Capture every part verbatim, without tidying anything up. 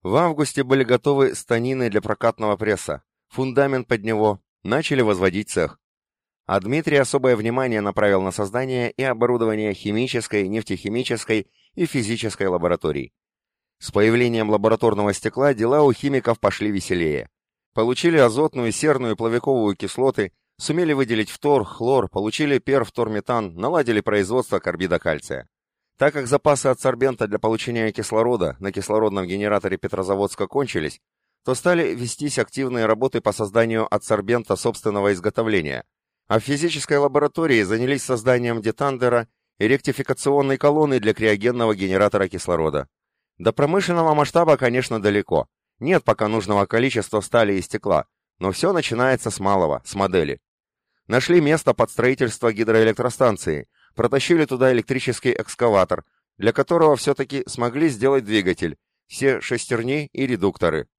В августе были готовы станины для прокатного пресса, фундамент под него, начали возводить цех. А Дмитрий особое внимание направил на создание и оборудование химической, нефтехимической и физической лабораторий. С появлением лабораторного стекла дела у химиков пошли веселее. Получили азотную, серную и плавиковую кислоты, сумели выделить фтор, хлор, получили перфторметан, наладили производство карбида кальция. Так как запасы адсорбента для получения кислорода на кислородном генераторе Петрозаводска кончились, то стали вестись активные работы по созданию адсорбента собственного изготовления, а в физической лаборатории занялись созданием детандера и ректификационной колонны для криогенного генератора кислорода. До промышленного масштаба, конечно, далеко. Нет пока нужного количества стали и стекла, но все начинается с малого, с модели. Нашли место под строительство гидроэлектростанции, протащили туда электрический экскаватор, для которого все-таки смогли сделать двигатель, все шестерни и редукторы.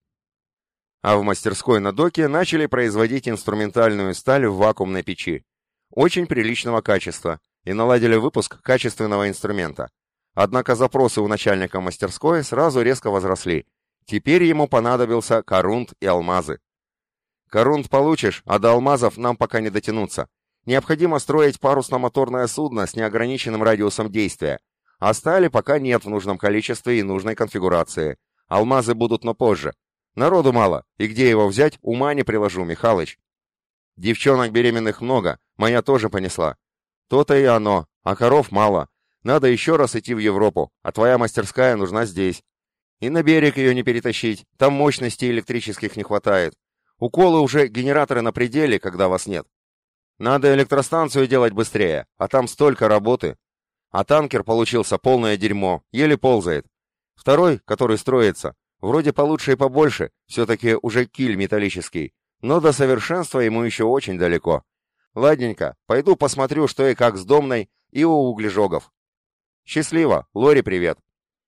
А в мастерской на доке начали производить инструментальную сталь в вакуумной печи. Очень приличного качества, и наладили выпуск качественного инструмента. Однако запросы у начальника мастерской сразу резко возросли. Теперь ему понадобился корунт и алмазы. Корунт получишь, а до алмазов нам пока не дотянуться. Необходимо строить парусно-моторное судно с неограниченным радиусом действия, а стали пока нет в нужном количестве и нужной конфигурации. Алмазы будут, но позже. Народу мало, и где его взять, ума не приложу, Михалыч. Девчонок беременных много, моя тоже понесла. То-то и оно, а коров мало. Надо еще раз идти в Европу, а твоя мастерская нужна здесь. И на берег ее не перетащить, там мощностей электрических не хватает. Уколы уже генераторы на пределе, когда вас нет. Надо электростанцию делать быстрее, а там столько работы. А танкер получился полное дерьмо, еле ползает. Второй, который строится, вроде получше и побольше, все-таки уже киль металлический, но до совершенства ему еще очень далеко. Ладненько, пойду посмотрю, что и как с Домной и у углежогов. Счастливо, Лоре привет.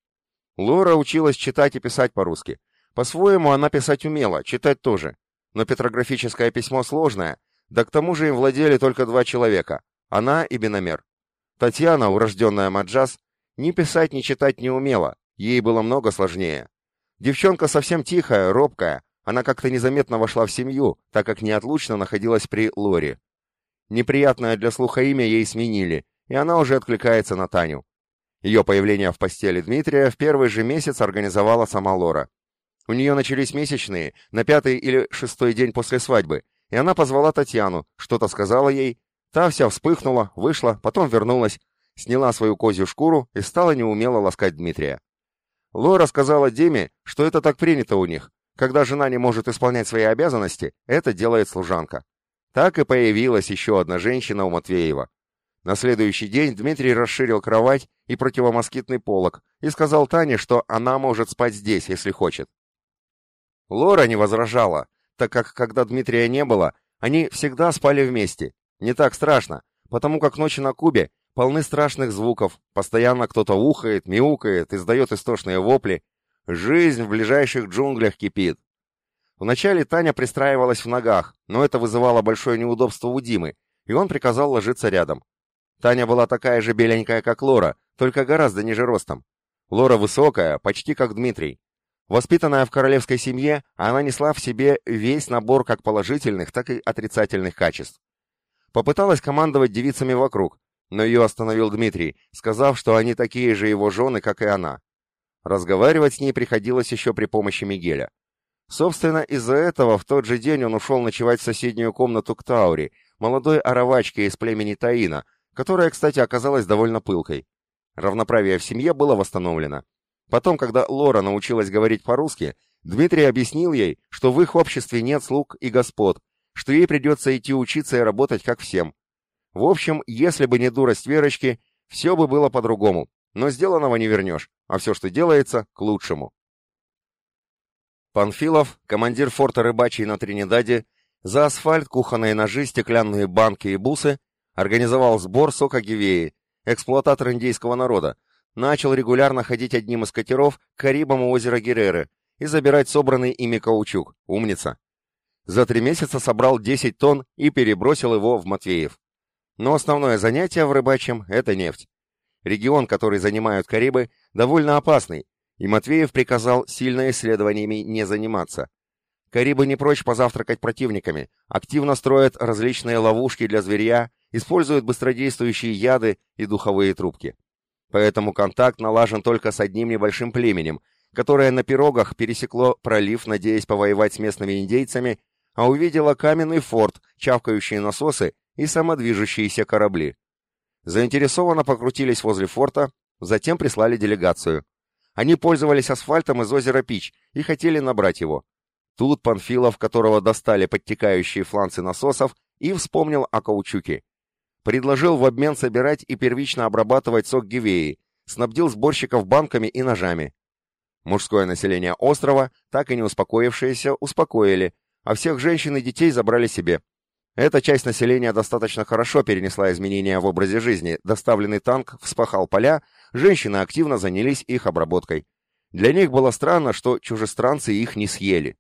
Лора училась читать и писать по-русски. По-своему она писать умела, читать тоже. Но петрографическое письмо сложное, да к тому же им владели только два человека, она и Беномер. Татьяна, урожденная Маджас, ни писать, ни читать не умела, ей было много сложнее. Девчонка совсем тихая, робкая, она как-то незаметно вошла в семью, так как неотлучно находилась при Лоре. Неприятное для слуха имя ей сменили, и она уже откликается на Таню. Ее появление в постели Дмитрия в первый же месяц организовала сама Лора. У нее начались месячные на пятый или шестой день после свадьбы, и она позвала Татьяну, что-то сказала ей, та вся вспыхнула, вышла, потом вернулась, сняла свою козью шкуру и стала неумело ласкать Дмитрия. Лора сказала Деме, что это так принято у них, когда жена не может исполнять свои обязанности, это делает служанка. Так и появилась еще одна женщина у Матвеева. На следующий день Дмитрий расширил кровать и противомоскитный полог и сказал Тане, что она может спать здесь, если хочет. Лора не возражала, так как, когда Дмитрия не было, они всегда спали вместе. Не так страшно, потому как ночи на Кубе полны страшных звуков, постоянно кто-то ухает, мяукает, издает истошные вопли. Жизнь в ближайших джунглях кипит. Вначале Таня пристраивалась в ногах, но это вызывало большое неудобство у Димы, и он приказал ложиться рядом. Таня была такая же беленькая, как Лора, только гораздо ниже ростом. Лора высокая, почти как Дмитрий. Воспитанная в королевской семье, она несла в себе весь набор как положительных, так и отрицательных качеств. Попыталась командовать девицами вокруг, но ее остановил Дмитрий, сказав, что они такие же его жены, как и она. Разговаривать с ней приходилось еще при помощи Мигеля. Собственно, из-за этого в тот же день он ушел ночевать в соседнюю комнату к Таури, молодой аравачке из племени Таина, которая, кстати, оказалась довольно пылкой. Равноправие в семье было восстановлено. Потом, когда Лора научилась говорить по-русски, Дмитрий объяснил ей, что в их обществе нет слуг и господ, что ей придется идти учиться и работать как всем. В общем, если бы не дурость Верочки, все бы было по-другому, но сделанного не вернешь, а все, что делается, к лучшему. Панфилов, командир форта Рыбачий на Тринидаде, за асфальт, кухонные ножи, стеклянные банки и бусы организовал сбор сока гивеи, эксплуататор индейского народа, начал регулярно ходить одним из катеров к Карибам у озера Герреры и забирать собранный ими каучук. Умница. За три месяца собрал десять тонн и перебросил его в Матвеев. Но основное занятие в рыбачьем – это нефть. Регион, который занимают Карибы, довольно опасный. и Матвеев приказал сильно исследованиями не заниматься. Карибы не прочь позавтракать противниками, активно строят различные ловушки для зверья, используют быстродействующие яды и духовые трубки. Поэтому контакт налажен только с одним небольшим племенем, которое на пирогах пересекло пролив, надеясь повоевать с местными индейцами, а увидело каменный форт, чавкающие насосы и самодвижущиеся корабли. Заинтересованно покрутились возле форта, затем прислали делегацию. Они пользовались асфальтом из озера Пич и хотели набрать его. Тут Панфилов, которого достали подтекающие фланцы насосов, и вспомнил о каучуке. Предложил в обмен собирать и первично обрабатывать сок гивеи, снабдил сборщиков банками и ножами. Мужское население острова, так и не успокоившееся, успокоили, а всех женщин и детей забрали себе. Эта часть населения достаточно хорошо перенесла изменения в образе жизни, доставленный танк вспахал поля, женщины активно занялись их обработкой. Для них было странно, что чужестранцы их не съели.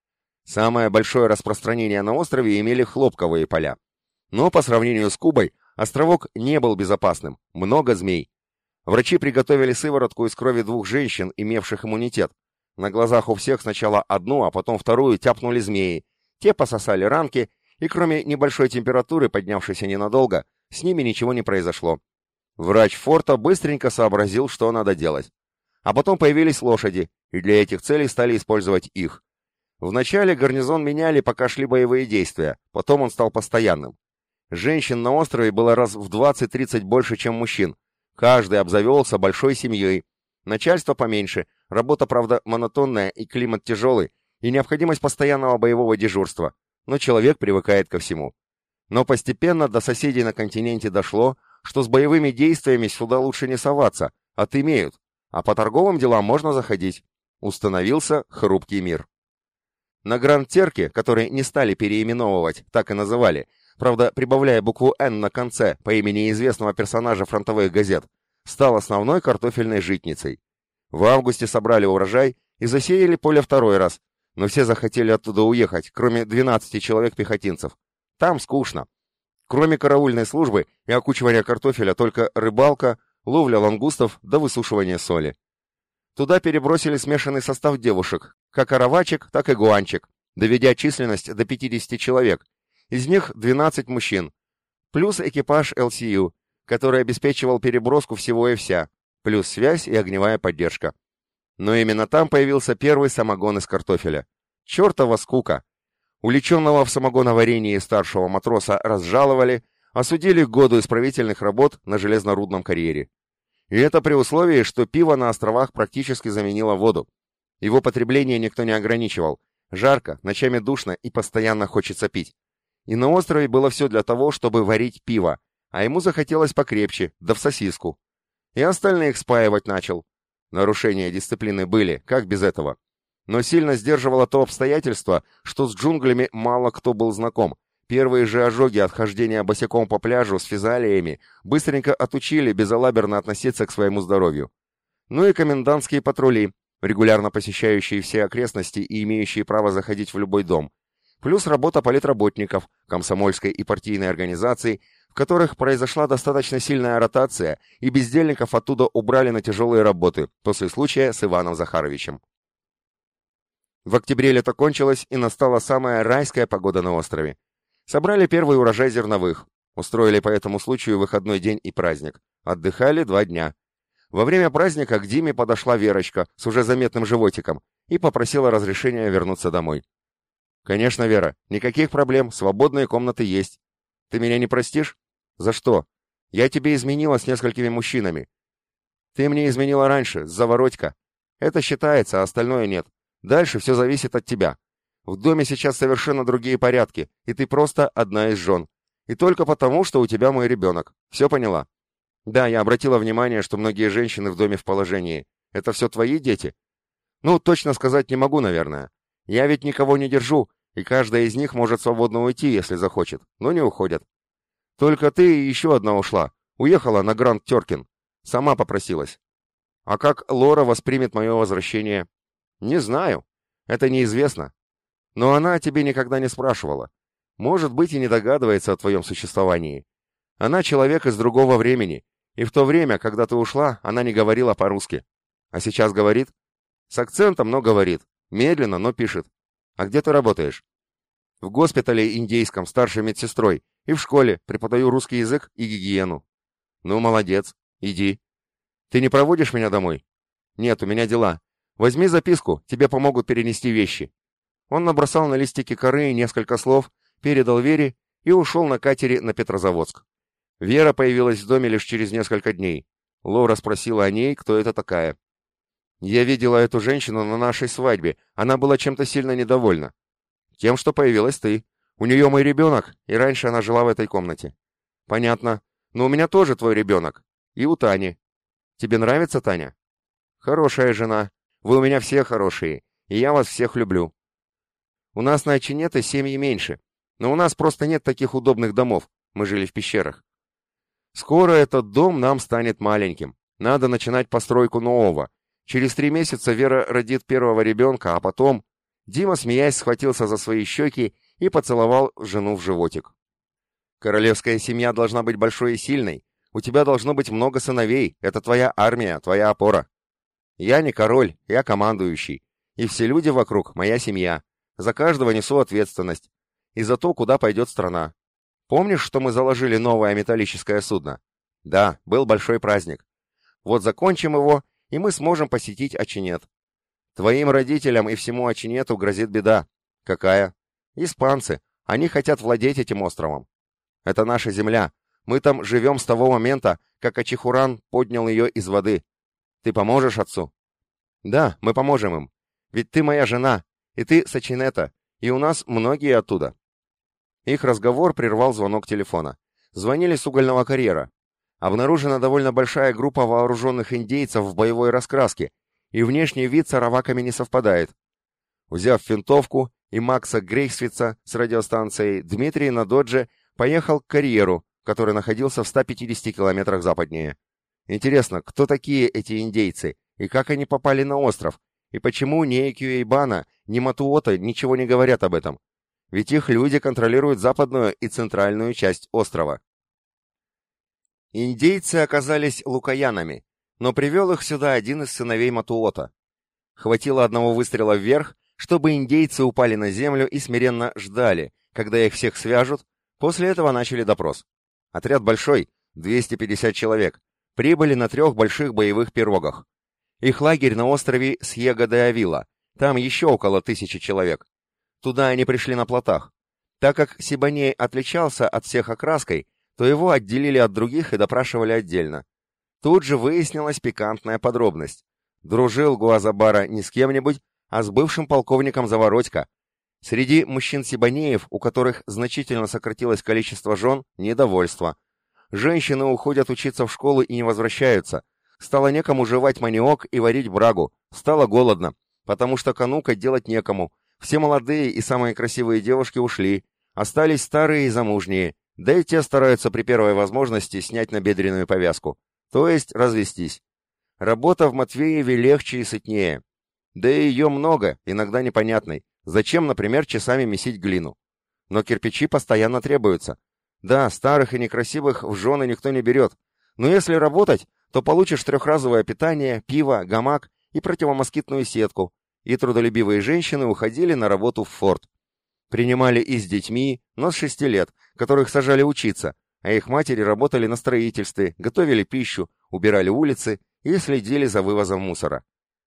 Самое большое распространение на острове имели хлопковые поля. Но по сравнению с Кубой, островок не был безопасным, много змей. Врачи приготовили сыворотку из крови двух женщин, имевших иммунитет. На глазах у всех сначала одну, а потом вторую тяпнули змеи. Те пососали ранки, и кроме небольшой температуры, поднявшейся ненадолго, с ними ничего не произошло. Врач форта быстренько сообразил, что надо делать. А потом появились лошади, и для этих целей стали использовать их. Вначале гарнизон меняли, пока шли боевые действия, потом он стал постоянным. Женщин на острове было раз в двадцать-тридцать больше, чем мужчин. Каждый обзавелся большой семьей. Начальство поменьше, работа, правда, монотонная и климат тяжелый, и необходимость постоянного боевого дежурства. Но человек привыкает ко всему. Но постепенно до соседей на континенте дошло, что с боевыми действиями сюда лучше не соваться, отымеют, а по торговым делам можно заходить. Установился хрупкий мир. На Гранд-Терке, который не стали переименовывать, так и называли, правда, прибавляя букву «Н» на конце по имени известного персонажа фронтовых газет, стал основной картофельной житницей. В августе собрали урожай и засеяли поле второй раз, но все захотели оттуда уехать, кроме двенадцати человек-пехотинцев. Там скучно. Кроме караульной службы и окучивания картофеля только рыбалка, ловля лангустов да высушивание соли. Туда перебросили смешанный состав девушек, как аравачек, так и гуанчик, доведя численность до пятидесяти человек, из них двенадцать мужчин, плюс экипаж эл си ю, который обеспечивал переброску всего и вся, плюс связь и огневая поддержка. Но именно там появился первый самогон из картофеля. Чертова скука! Уличенного в самогоноварении старшего матроса разжаловали, осудили к году исправительных работ на железнорудном карьере. И это при условии, что пиво на островах практически заменило воду. Его потребление никто не ограничивал. Жарко, ночами душно и постоянно хочется пить. И на острове было все для того, чтобы варить пиво, а ему захотелось покрепче, да в сосиску. И остальных спаивать начал. Нарушения дисциплины были, как без этого. Но сильно сдерживало то обстоятельство, что с джунглями мало кто был знаком. Первые же ожоги от хождения босиком по пляжу с физалиями быстренько отучили безалаберно относиться к своему здоровью. Ну и комендантские патрули, регулярно посещающие все окрестности и имеющие право заходить в любой дом. Плюс работа политработников, комсомольской и партийной организаций, в которых произошла достаточно сильная ротация, и бездельников оттуда убрали на тяжелые работы после случая с Иваном Захаровичем. В октябре лето кончилось, и настала самая райская погода на острове. Собрали первый урожай зерновых, устроили по этому случаю выходной день и праздник. Отдыхали два дня. Во время праздника к Диме подошла Верочка с уже заметным животиком и попросила разрешения вернуться домой. «Конечно, Вера, никаких проблем, свободные комнаты есть. Ты меня не простишь? За что? Я тебе изменила с несколькими мужчинами. Ты мне изменила раньше, с Заворотько. Это считается, а остальное нет. Дальше все зависит от тебя. В доме сейчас совершенно другие порядки, и ты просто одна из жен. И только потому, что у тебя мой ребенок. Все поняла?» «Да, я обратила внимание, что многие женщины в доме в положении. Это все твои дети?» «Ну, точно сказать не могу, наверное. Я ведь никого не держу, и каждая из них может свободно уйти, если захочет, но не уходят. Только ты и еще одна ушла. Уехала на Гранд-Теркин. Сама попросилась. А как Лора воспримет мое возвращение?» «Не знаю. Это неизвестно. Но она о тебе никогда не спрашивала. Может быть, и не догадывается о твоем существовании. Она человек из другого времени, и в то время, когда ты ушла, она не говорила по-русски. А сейчас говорит? С акцентом, но говорит. Медленно, но пишет. А где ты работаешь? В госпитале индейском, старшей медсестрой. И в школе преподаю русский язык и гигиену. Ну, молодец. Иди. Ты не проводишь меня домой? Нет, у меня дела. Возьми записку, тебе помогут перенести вещи. Он набросал на листике коры несколько слов, передал Вере и ушел на катере на Петрозаводск. Вера появилась в доме лишь через несколько дней. Лора спросила о ней, кто это такая. «Я видела эту женщину на нашей свадьбе. Она была чем-то сильно недовольна. Тем, что появилась ты. У нее мой ребенок, и раньше она жила в этой комнате». «Понятно. Но у меня тоже твой ребенок. И у Тани. Тебе нравится Таня?» «Хорошая жена. Вы у меня все хорошие, и я вас всех люблю. У нас на Очинете семьи меньше, но у нас просто нет таких удобных домов. Мы жили в пещерах. Скоро этот дом нам станет маленьким. Надо начинать постройку нового. Через три месяца Вера родит первого ребенка, а потом...» Дима, смеясь, схватился за свои щеки и поцеловал жену в животик. «Королевская семья должна быть большой и сильной. У тебя должно быть много сыновей. Это твоя армия, твоя опора. Я не король, я командующий. И все люди вокруг — моя семья. За каждого несу ответственность. И за то, куда пойдет страна. Помнишь, что мы заложили новое металлическое судно? Да, был большой праздник. Вот закончим его, и мы сможем посетить Очинет. Твоим родителям и всему Очинету грозит беда. Какая? Испанцы. Они хотят владеть этим островом. Это наша земля. Мы там живем с того момента, как Ачихуран поднял ее из воды. Ты поможешь отцу? Да, мы поможем им. Ведь ты моя жена, и ты с Очинета, и у нас многие оттуда. Их разговор прервал звонок телефона. Звонили с угольного карьера. Обнаружена довольно большая группа вооруженных индейцев в боевой раскраске, и внешний вид с араваками не совпадает. Взяв винтовку и Макса Грейсвица с радиостанцией, Дмитрий на додже поехал к карьеру, который находился в ста пятидесяти километрах западнее. Интересно, кто такие эти индейцы, и как они попали на остров, и почему ни Экюэйбана, ни Матуота ничего не говорят об этом? Ведь их люди контролируют западную и центральную часть острова. Индейцы оказались лукаянами, но привел их сюда один из сыновей Матуота. Хватило одного выстрела вверх, чтобы индейцы упали на землю и смиренно ждали, когда их всех свяжут. После этого начали допрос. Отряд большой, двести пятьдесят человек, прибыли на трех больших боевых пирогах. Их лагерь на острове Сьего-де-Авила, там еще около тысячи человек. Туда они пришли на плотах. Так как Сибоней отличался от всех окраской, то его отделили от других и допрашивали отдельно. Тут же выяснилась пикантная подробность. Дружил Гуазабара не с кем-нибудь, а с бывшим полковником Заворотько. Среди мужчин-сибонеев, у которых значительно сократилось количество жен, недовольство. Женщины уходят учиться в школу и не возвращаются. Стало некому жевать маниок и варить брагу. Стало голодно, потому что канука делать некому. Все молодые и самые красивые девушки ушли. Остались старые и замужние. Да и те стараются при первой возможности снять набедренную повязку. То есть развестись. Работа в Матвееве легче и сытнее. Да и ее много, иногда непонятной. Зачем, например, часами месить глину? Но кирпичи постоянно требуются. Да, старых и некрасивых в жены никто не берет. Но если работать, то получишь трехразовое питание, пиво, гамак и противомоскитную сетку. И трудолюбивые женщины уходили на работу в форт. Принимали и с детьми, но с шести лет, которых сажали учиться, а их матери работали на строительстве, готовили пищу, убирали улицы и следили за вывозом мусора.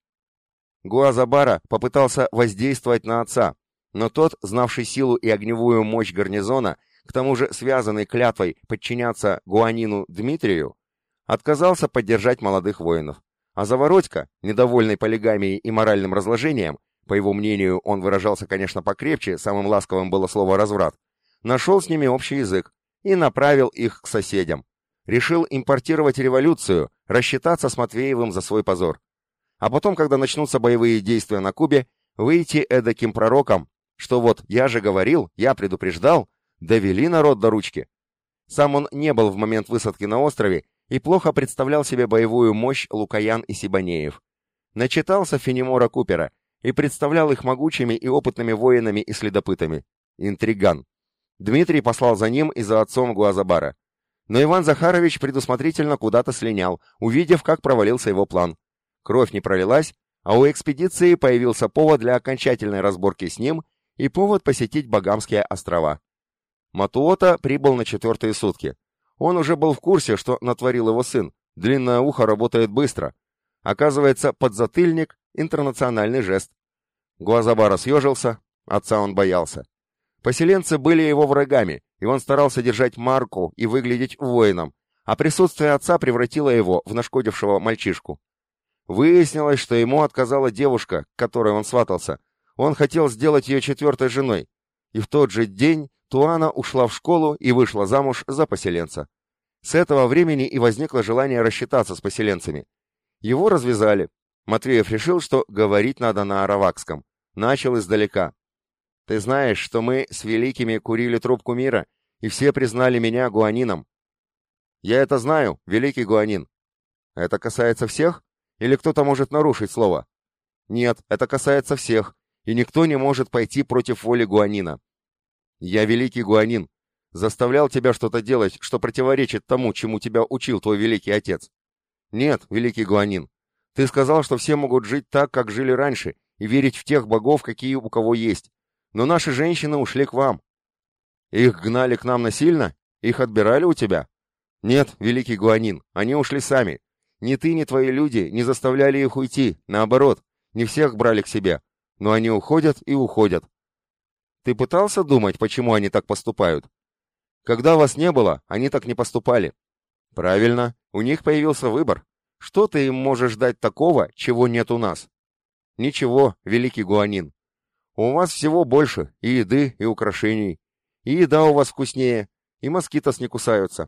Гуазабара попытался воздействовать на отца, но тот, знавший силу и огневую мощь гарнизона, к тому же связанный клятвой подчиняться Гуанину Дмитрию, отказался поддержать молодых воинов. А Заворотько, недовольный полигамией и моральным разложением, по его мнению, он выражался, конечно, покрепче, самым ласковым было слово «разврат», нашел с ними общий язык и направил их к соседям. Решил импортировать революцию, рассчитаться с Матвеевым за свой позор. А потом, когда начнутся боевые действия на Кубе, выйти эдаким пророком, что вот я же говорил, я предупреждал, довели народ до ручки. Сам он не был в момент высадки на острове и плохо представлял себе боевую мощь лукаян и сибонеев. Начитался Фенемора Купера и представлял их могучими и опытными воинами и следопытами. Интриган. Дмитрий послал за ним и за отцом Гуазабара. Но Иван Захарович предусмотрительно куда-то слинял, увидев, как провалился его план. Кровь не пролилась, А у экспедиции появился повод для окончательной разборки с ним и повод посетить Багамские острова. Матуота прибыл на четвертые сутки. Он уже был в курсе, что натворил его сын. Длинное ухо работает быстро. Оказывается, подзатыльник — интернациональный жест. Гуазабара съежился, отца он боялся. Поселенцы были его врагами, и он старался держать марку и выглядеть воином, а присутствие отца превратило его в нашкодившего мальчишку. Выяснилось, что ему отказала девушка, к которой он сватался. Он хотел сделать ее четвертой женой. И в тот же день Туана ушла в школу и вышла замуж за поселенца. С этого времени и возникло желание рассчитаться с поселенцами. Его развязали. Матвеев решил, что говорить надо на аравакском. Начал издалека. «Ты знаешь, что мы с великими курили трубку мира, и все признали меня гуанином?» «Я это знаю, великий гуанин». «Это касается всех? Или кто-то может нарушить слово?» «Нет, это касается всех, и никто не может пойти против воли гуанина». «Я великий гуанин. Заставлял тебя что-то делать, что противоречит тому, чему тебя учил твой великий отец?» «Нет, великий гуанин. Ты сказал, что все могут жить так, как жили раньше, и верить в тех богов, какие у кого есть. Но наши женщины ушли к вам». «Их гнали к нам насильно? Их отбирали у тебя?» «Нет, великий гуанин, они ушли сами. Ни ты, ни твои люди не заставляли их уйти, наоборот, не всех брали к себе. Но они уходят и уходят». «Ты пытался думать, почему они так поступают?» «Когда вас не было, они так не поступали». «Правильно, у них появился выбор. Что ты им можешь дать такого, чего нет у нас?» «Ничего, великий гуанин. У вас всего больше, и еды, и украшений. И еда у вас вкуснее, и москитос не кусаются.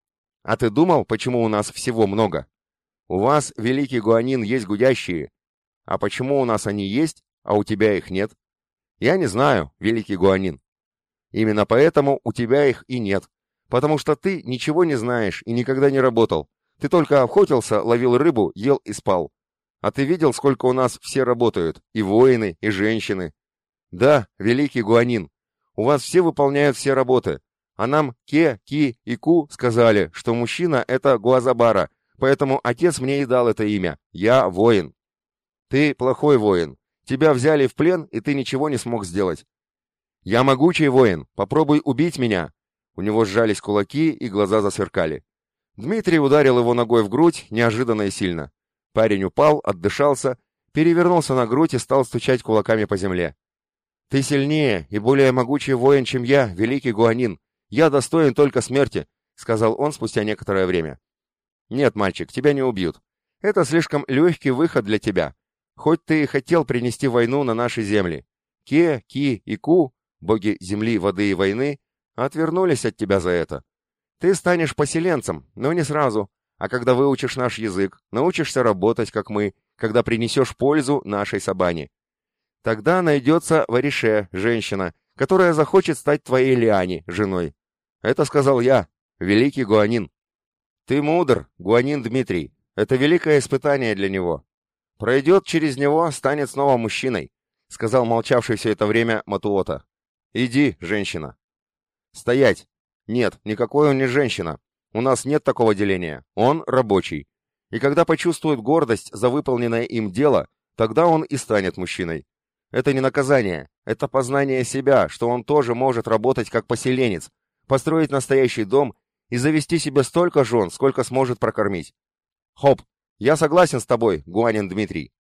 А ты думал, почему у нас всего много? У вас, великий гуанин, есть гудящие. А почему у нас они есть, а у тебя их нет? Я не знаю, великий гуанин. Именно поэтому у тебя их и нет. Потому что ты ничего не знаешь и никогда не работал. Ты только охотился, ловил рыбу, ел и спал. А ты видел, сколько у нас все работают, и воины, и женщины? Да, великий гуанин, у вас все выполняют все работы. А нам Ке, Ки и Ку сказали, что мужчина — это Гуазабара, поэтому отец мне и дал это имя. Я воин. Ты плохой воин. Тебя взяли в плен, и ты ничего не смог сделать. Я могучий воин, попробуй убить меня. У него сжались кулаки, и глаза засверкали. Дмитрий ударил его ногой в грудь, неожиданно и сильно. Парень упал, отдышался, перевернулся на грудь и стал стучать кулаками по земле. «Ты сильнее и более могучий воин, чем я, великий гуанин. Я достоин только смерти», — сказал он спустя некоторое время. «Нет, мальчик, тебя не убьют. Это слишком легкий выход для тебя. Хоть ты и хотел принести войну на наши земли. Ке, Ки и Ку, боги земли, воды и войны, отвернулись от тебя за это. Ты станешь поселенцем, но не сразу, а когда выучишь наш язык, научишься работать, как мы, когда принесешь пользу нашей Сабане. Тогда найдется Варише, женщина, которая захочет стать твоей Лиани, женой. Это сказал я, великий гуанин. Ты мудр, гуанин Дмитрий. Это великое испытание для него. Пройдет через него, станет снова мужчиной, сказал молчавший все это время Матуота. Иди, женщина. Стоять. Нет, никакой он не женщина. У нас нет такого деления. Он рабочий. И когда почувствует гордость за выполненное им дело, тогда он и станет мужчиной. Это не наказание, это познание себя, что он тоже может работать как поселенец, построить настоящий дом и завести себе столько жен, сколько сможет прокормить. Хоп, я согласен с тобой, гуанин Дмитрий.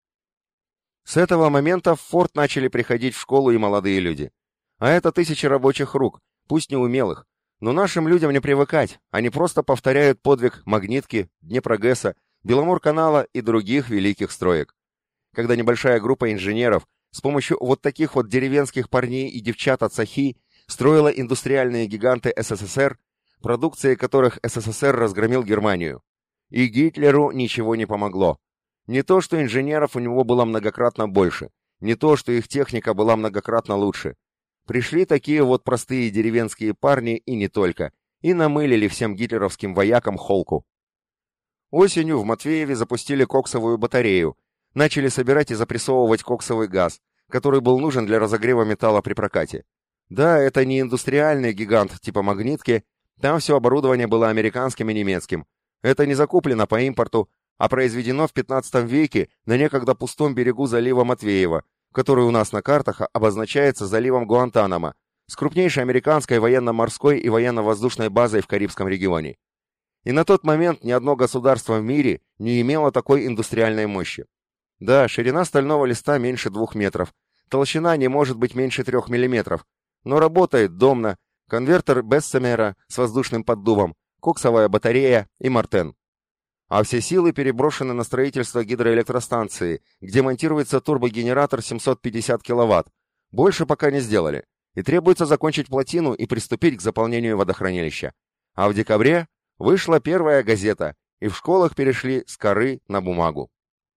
С этого момента в форт начали приходить в школу и молодые люди. А это тысячи рабочих рук, пусть неумелых, но нашим людям не привыкать, они просто повторяют подвиг Магнитки, Днепрогэса, Беломорканала и других великих строек. Когда небольшая группа инженеров с помощью вот таких вот деревенских парней и девчат от Сахи строила индустриальные гиганты СССР, продукцией которых СССР разгромил Германию. И Гитлеру ничего не помогло. Не то, что инженеров у него было многократно больше, не то, что их техника была многократно лучше. Пришли такие вот простые деревенские парни и не только, и намылили всем гитлеровским воякам холку. Осенью в Матвееве запустили коксовую батарею, начали собирать и запрессовывать коксовый газ, который был нужен для разогрева металла при прокате. Да, это не индустриальный гигант типа Магнитки, там все оборудование было американским и немецким. Это не закуплено по импорту, а произведено в пятнадцатом веке на некогда пустом берегу залива Матвеева, который у нас на картах обозначается заливом Гуантанамо, с крупнейшей американской военно-морской и военно-воздушной базой в Карибском регионе. И на тот момент ни одно государство в мире не имело такой индустриальной мощи. Да, ширина стального листа меньше двух метров, толщина не может быть меньше трех миллиметров, но работает домно, конвертер Бессемера с воздушным поддувом, коксовая батарея и Мартен. А все силы переброшены на строительство гидроэлектростанции, где монтируется турбогенератор семьсот пятьдесят киловатт. Больше пока не сделали. И требуется закончить плотину и приступить к заполнению водохранилища. А в декабре вышла первая газета, и в школах перешли с коры на бумагу.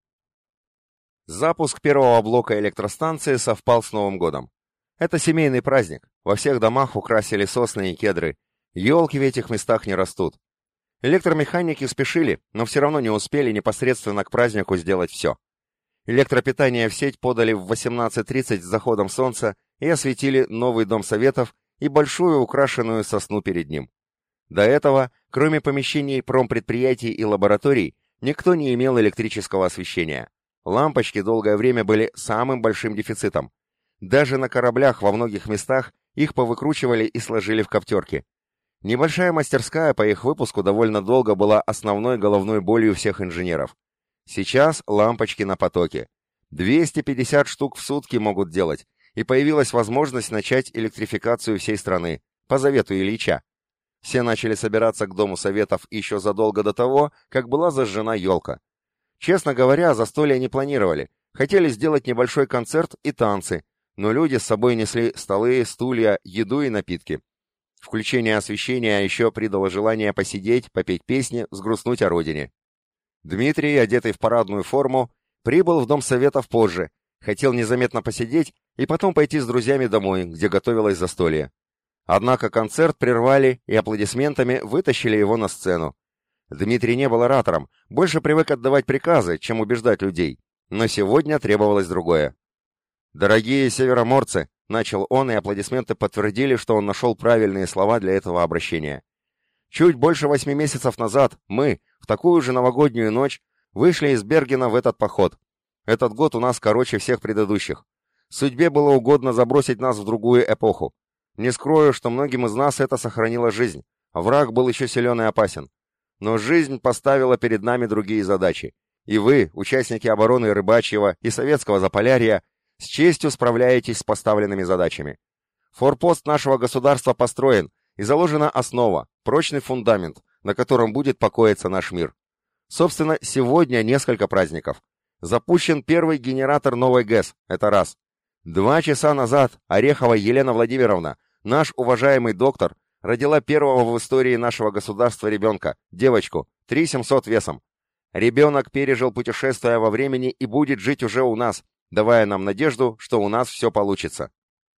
Запуск первого блока электростанции совпал с Новым годом. Это семейный праздник. Во всех домах украсили сосны и кедры. Елки в этих местах не растут. Электромеханики спешили, но все равно не успели непосредственно к празднику сделать все. Электропитание в сеть подали в восемнадцать тридцать с заходом солнца и осветили новый дом советов и большую украшенную сосну перед ним. До этого, кроме помещений промпредприятий и лабораторий, никто не имел электрического освещения. Лампочки долгое время были самым большим дефицитом. Даже на кораблях во многих местах их повыкручивали и сложили в коптерки. Небольшая мастерская по их выпуску довольно долго была основной головной болью всех инженеров. Сейчас лампочки на потоке. двести пятьдесят штук в сутки могут делать, и появилась возможность начать электрификацию всей страны, по завету Ильича. Все начали собираться к Дому Советов еще задолго до того, как была зажжена елка. Честно говоря, застолья не планировали, хотели сделать небольшой концерт и танцы, но люди с собой несли столы, стулья, еду и напитки. Включение освещения еще придало желание посидеть, попеть песни, взгрустнуть о родине. Дмитрий, одетый в парадную форму, прибыл в Дом Советов позже, хотел незаметно посидеть и потом пойти с друзьями домой, где готовилось застолье. Однако концерт прервали и аплодисментами вытащили его на сцену. Дмитрий не был оратором, больше привык отдавать приказы, чем убеждать людей, но сегодня требовалось другое. «Дорогие североморцы», — начал он, и аплодисменты подтвердили, что он нашел правильные слова для этого обращения. «Чуть больше восьми месяцев назад мы, в такую же новогоднюю ночь, вышли из Бергена в этот поход. Этот год у нас короче всех предыдущих. Судьбе было угодно забросить нас в другую эпоху. Не скрою, что многим из нас это сохранило жизнь, а враг был еще силен и опасен. Но жизнь поставила перед нами другие задачи, и вы, участники обороны Рыбачьего и Советского Заполярья, с честью справляетесь с поставленными задачами. Форпост нашего государства построен, и заложена основа, прочный фундамент, на котором будет покоиться наш мир. Собственно, сегодня несколько праздников. Запущен первый генератор новой ГЭС, это раз. Два часа назад Орехова Елена Владимировна, наш уважаемый доктор, родила первого в истории нашего государства ребенка, девочку, три тысячи семьсот весом. Ребенок пережил путешествие во времени и будет жить уже у нас, давая нам надежду, что у нас все получится.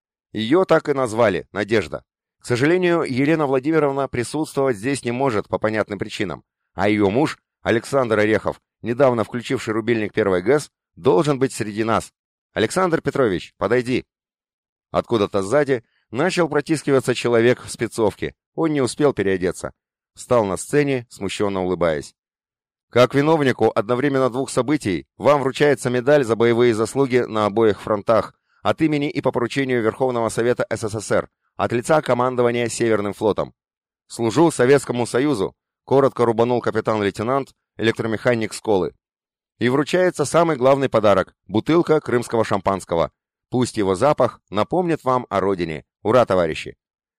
Ее так и назвали «Надежда». К сожалению, Елена Владимировна присутствовать здесь не может по понятным причинам, а ее муж, Александр Орехов, недавно включивший рубильник первой ГЭС, должен быть среди нас. «Александр Петрович, подойди!» Откуда-то сзади начал протискиваться человек в спецовке. Он не успел переодеться. Встал на сцене, смущенно улыбаясь. «Как виновнику одновременно двух событий вам вручается медаль за боевые заслуги на обоих фронтах от имени и по поручению Верховного Совета СССР, от лица командования Северным флотом. Служу Советскому Союзу», — коротко рубанул капитан-лейтенант, электромеханик Сколы. И вручается самый главный подарок — бутылка крымского шампанского. Пусть его запах напомнит вам о родине. Ура, товарищи!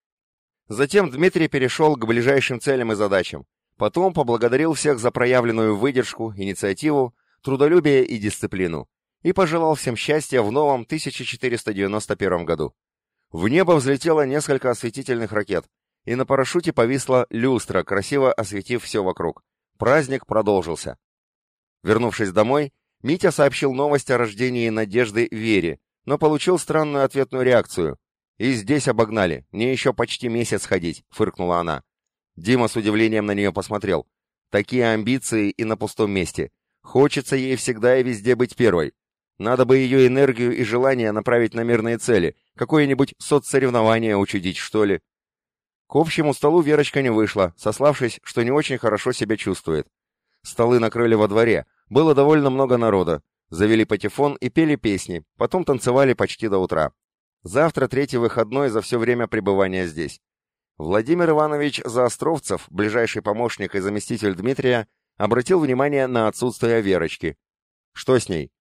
Затем Дмитрий перешел к ближайшим целям и задачам. Потом поблагодарил всех за проявленную выдержку, инициативу, трудолюбие и дисциплину. И пожелал всем счастья в новом тысяча четыреста девяносто первом году. В небо взлетело несколько осветительных ракет, и на парашюте повисла люстра, красиво осветив все вокруг. Праздник продолжился. Вернувшись домой, Митя сообщил новость о рождении Надежды Вере, но получил странную ответную реакцию. «И здесь обогнали, мне еще почти месяц ходить», — фыркнула она. Дима с удивлением на нее посмотрел. Такие амбиции и на пустом месте. Хочется ей всегда и везде быть первой. Надо бы ее энергию и желание направить на мирные цели, какое-нибудь соцсоревнование учудить, что ли. К общему столу Верочка не вышла, сославшись, что не очень хорошо себя чувствует. Столы накрыли во дворе, было довольно много народа. Завели патефон и пели песни, потом танцевали почти до утра. Завтра третий выходной за все время пребывания здесь. Владимир Иванович Заостровцев, ближайший помощник и заместитель Дмитрия, обратил внимание на отсутствие Верочки. Что с ней?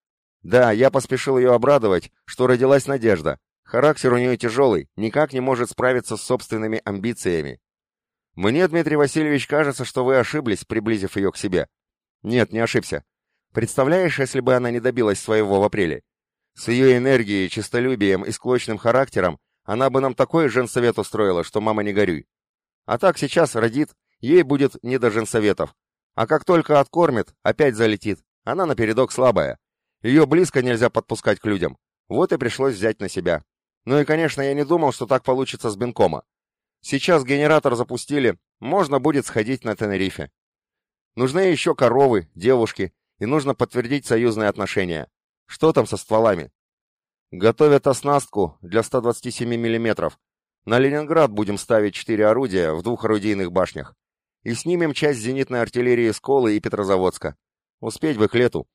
Да, я поспешил ее обрадовать, что родилась надежда. Характер у нее тяжелый, никак не может справиться с собственными амбициями. Мне, Дмитрий Васильевич, кажется, что вы ошиблись, приблизив ее к себе. Нет, не ошибся. Представляешь, если бы она не добилась своего в апреле? С ее энергией, честолюбием и склочным характером она бы нам такой женсовет устроила, что мама не горюй. А так сейчас родит, ей будет не до женсоветов. А как только откормит, опять залетит. Она напередок слабая. Ее близко нельзя подпускать к людям. Вот и пришлось взять на себя. Ну и, конечно, я не думал, что так получится с Бенкома. Сейчас генератор запустили, можно будет сходить на Тенерифе. Нужны еще коровы, девушки, и нужно подтвердить союзные отношения. Что там со стволами? Готовят оснастку для ста двадцати семи миллиметров. На Ленинград будем ставить четыре орудия в двух орудийных башнях. И снимем часть зенитной артиллерии с Колы и Петрозаводска. Успеть бы к лету.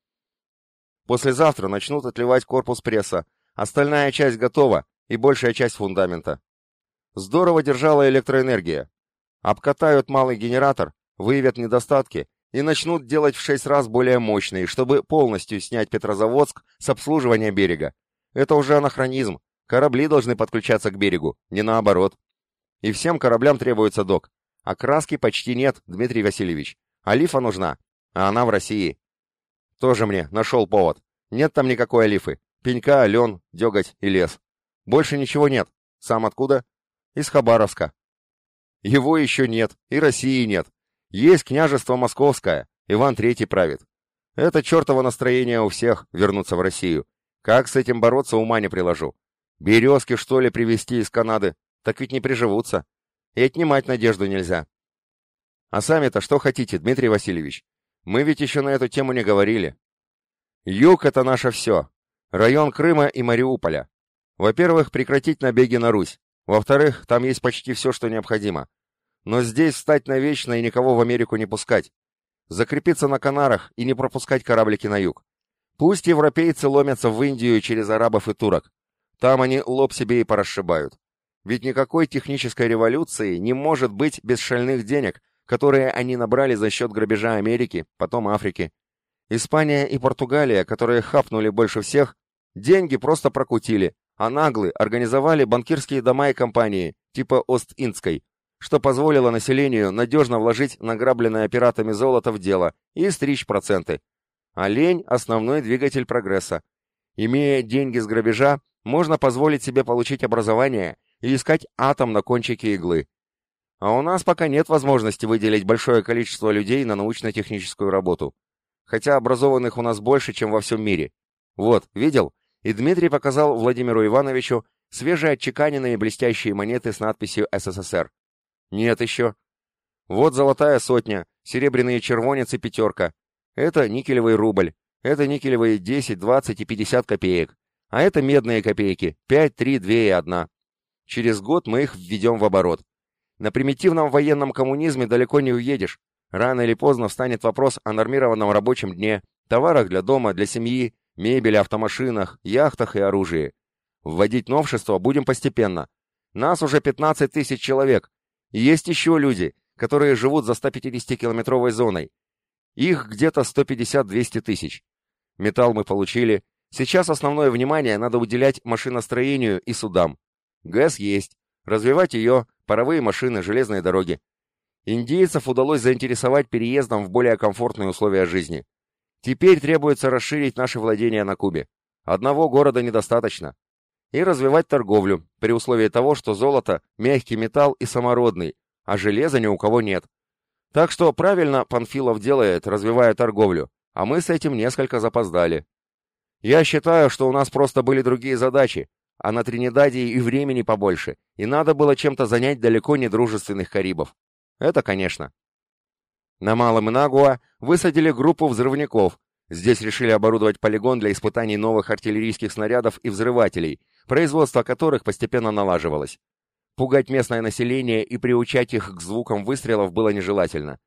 Послезавтра начнут отливать корпус пресса. Остальная часть готова и большая часть фундамента. Здорово держала электроэнергия. Обкатают малый генератор, выявят недостатки и начнут делать в шесть раз более мощный, чтобы полностью снять Петрозаводск с обслуживания берега. Это уже анахронизм. Корабли должны подключаться к берегу, не наоборот. И всем кораблям требуется док. А краски почти нет, Дмитрий Васильевич. Олифа нужна, а она в России. Тоже мне нашел повод. Нет там никакой олифы. Пенька, лен, деготь и лес. Больше ничего нет. Сам откуда? Из Хабаровска. Его еще нет, и России нет. Есть княжество Московское, Иван Третий правит. Это чертово настроение у всех вернуться в Россию. Как с этим бороться, ума не приложу. Березки, что ли, привезти из Канады? Так ведь не приживутся. И отнимать надежду нельзя. А сами-то что хотите, Дмитрий Васильевич? Мы ведь еще на эту тему не говорили. Юг — это наше все. Район Крыма и Мариуполя. Во-первых, прекратить набеги на Русь. Во-вторых, там есть почти все, что необходимо. Но здесь встать навечно и никого в Америку не пускать. Закрепиться на Канарах и не пропускать кораблики на юг. Пусть европейцы ломятся в Индию через арабов и турок. Там они лоб себе и порасшибают. Ведь никакой технической революции не может быть без шальных денег, которые они набрали за счет грабежа Америки, потом Африки. Испания и Португалия, которые хапнули больше всех, деньги просто прокутили, а наглы организовали банкирские дома и компании, типа Ост-Индской, что позволило населению надежно вложить награбленное пиратами золото в дело и стричь проценты. А лень – основной двигатель прогресса. Имея деньги с грабежа, можно позволить себе получить образование и искать атом на кончике иглы. А у нас пока нет возможности выделить большое количество людей на научно-техническую работу. Хотя образованных у нас больше, чем во всем мире. Вот, видел? И Дмитрий показал Владимиру Ивановичу свежеотчеканенные блестящие монеты с надписью эс эс эс эр. Нет еще. Вот золотая сотня, серебряные червонец и пятерка. Это никелевый рубль. Это никелевые десять, двадцать и пятьдесят копеек. А это медные копейки, пять, три, две и одна. Через год мы их введем в оборот. На примитивном военном коммунизме далеко не уедешь. Рано или поздно встанет вопрос о нормированном рабочем дне, товарах для дома, для семьи, мебели, автомашинах, яхтах и оружии. Вводить новшества будем постепенно. Нас уже пятнадцать тысяч человек. И есть еще люди, которые живут за ста пятидесятикилометровой зоной. Их где-то сто пятьдесят - двести тысяч. Металл мы получили. Сейчас основное внимание надо уделять машиностроению и судам. ГЭС есть. Развивать ее, паровые машины, железные дороги. Индейцев удалось заинтересовать переездом в более комфортные условия жизни. Теперь требуется расширить наши владения на Кубе. Одного города недостаточно. И развивать торговлю, при условии того, что золото – мягкий металл и самородный, а железа ни у кого нет. Так что правильно Панфилов делает, развивая торговлю, а мы с этим несколько запоздали. Я считаю, что у нас просто были другие задачи, а на Тринидаде и времени побольше, и надо было чем-то занять далеко не дружественных карибов. Это, конечно. На Малом Инагуа высадили группу взрывников. Здесь решили оборудовать полигон для испытаний новых артиллерийских снарядов и взрывателей, производство которых постепенно налаживалось. Пугать местное население и приучать их к звукам выстрелов было нежелательно.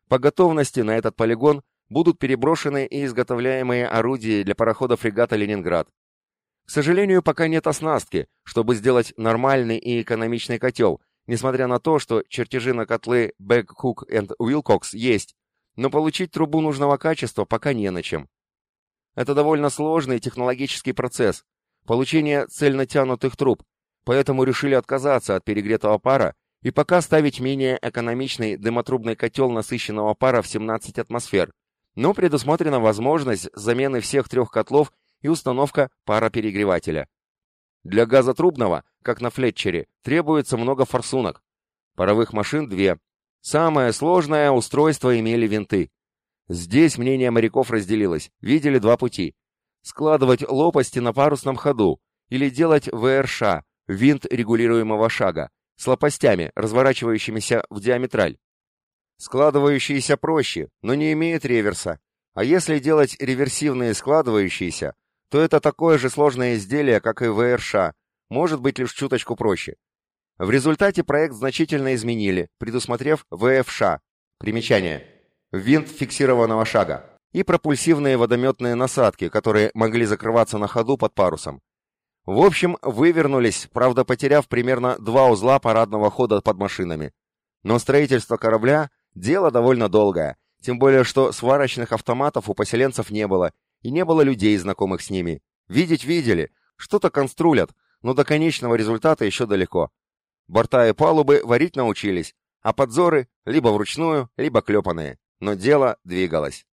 По готовности на этот полигон будут переброшены и изготовляемые орудия для парохода фрегата «Ленинград». К сожалению, пока нет оснастки, чтобы сделать нормальный и экономичный котел, несмотря на то, что чертежи на котлы Бэкхук и Уилкокс есть, но получить трубу нужного качества пока не на чем. Это довольно сложный технологический процесс, получение цельнотянутых труб, поэтому решили отказаться от перегретого пара и пока ставить менее экономичный дымотрубный котел насыщенного пара в семнадцать атмосфер, но предусмотрена возможность замены всех трех котлов и установка пароперегревателя. Для газотрубного, как на Флетчере, требуется много форсунок. Паровых машин две. Самое сложное устройство имели винты. Здесь мнение моряков разделилось, видели два пути. Складывать лопасти на парусном ходу или делать ВРШ, винт регулируемого шага, с лопастями, разворачивающимися в диаметраль. Складывающиеся проще, но не имеют реверса. А если делать реверсивные складывающиеся, то это такое же сложное изделие, как и ВРШ, может быть лишь чуточку проще. В результате проект значительно изменили, предусмотрев ВФШ. Примечание. Винт фиксированного шага. И пропульсивные водометные насадки, которые могли закрываться на ходу под парусом. В общем, вывернулись, правда потеряв примерно два узла парадного хода под машинами. Но строительство корабля – дело довольно долгое, тем более что сварочных автоматов у поселенцев не было, и не было людей, знакомых с ними. Видеть видели, что-то конструлят, но до конечного результата еще далеко. Борта и палубы варить научились, а подзоры либо вручную, либо клепанные. Но дело двигалось.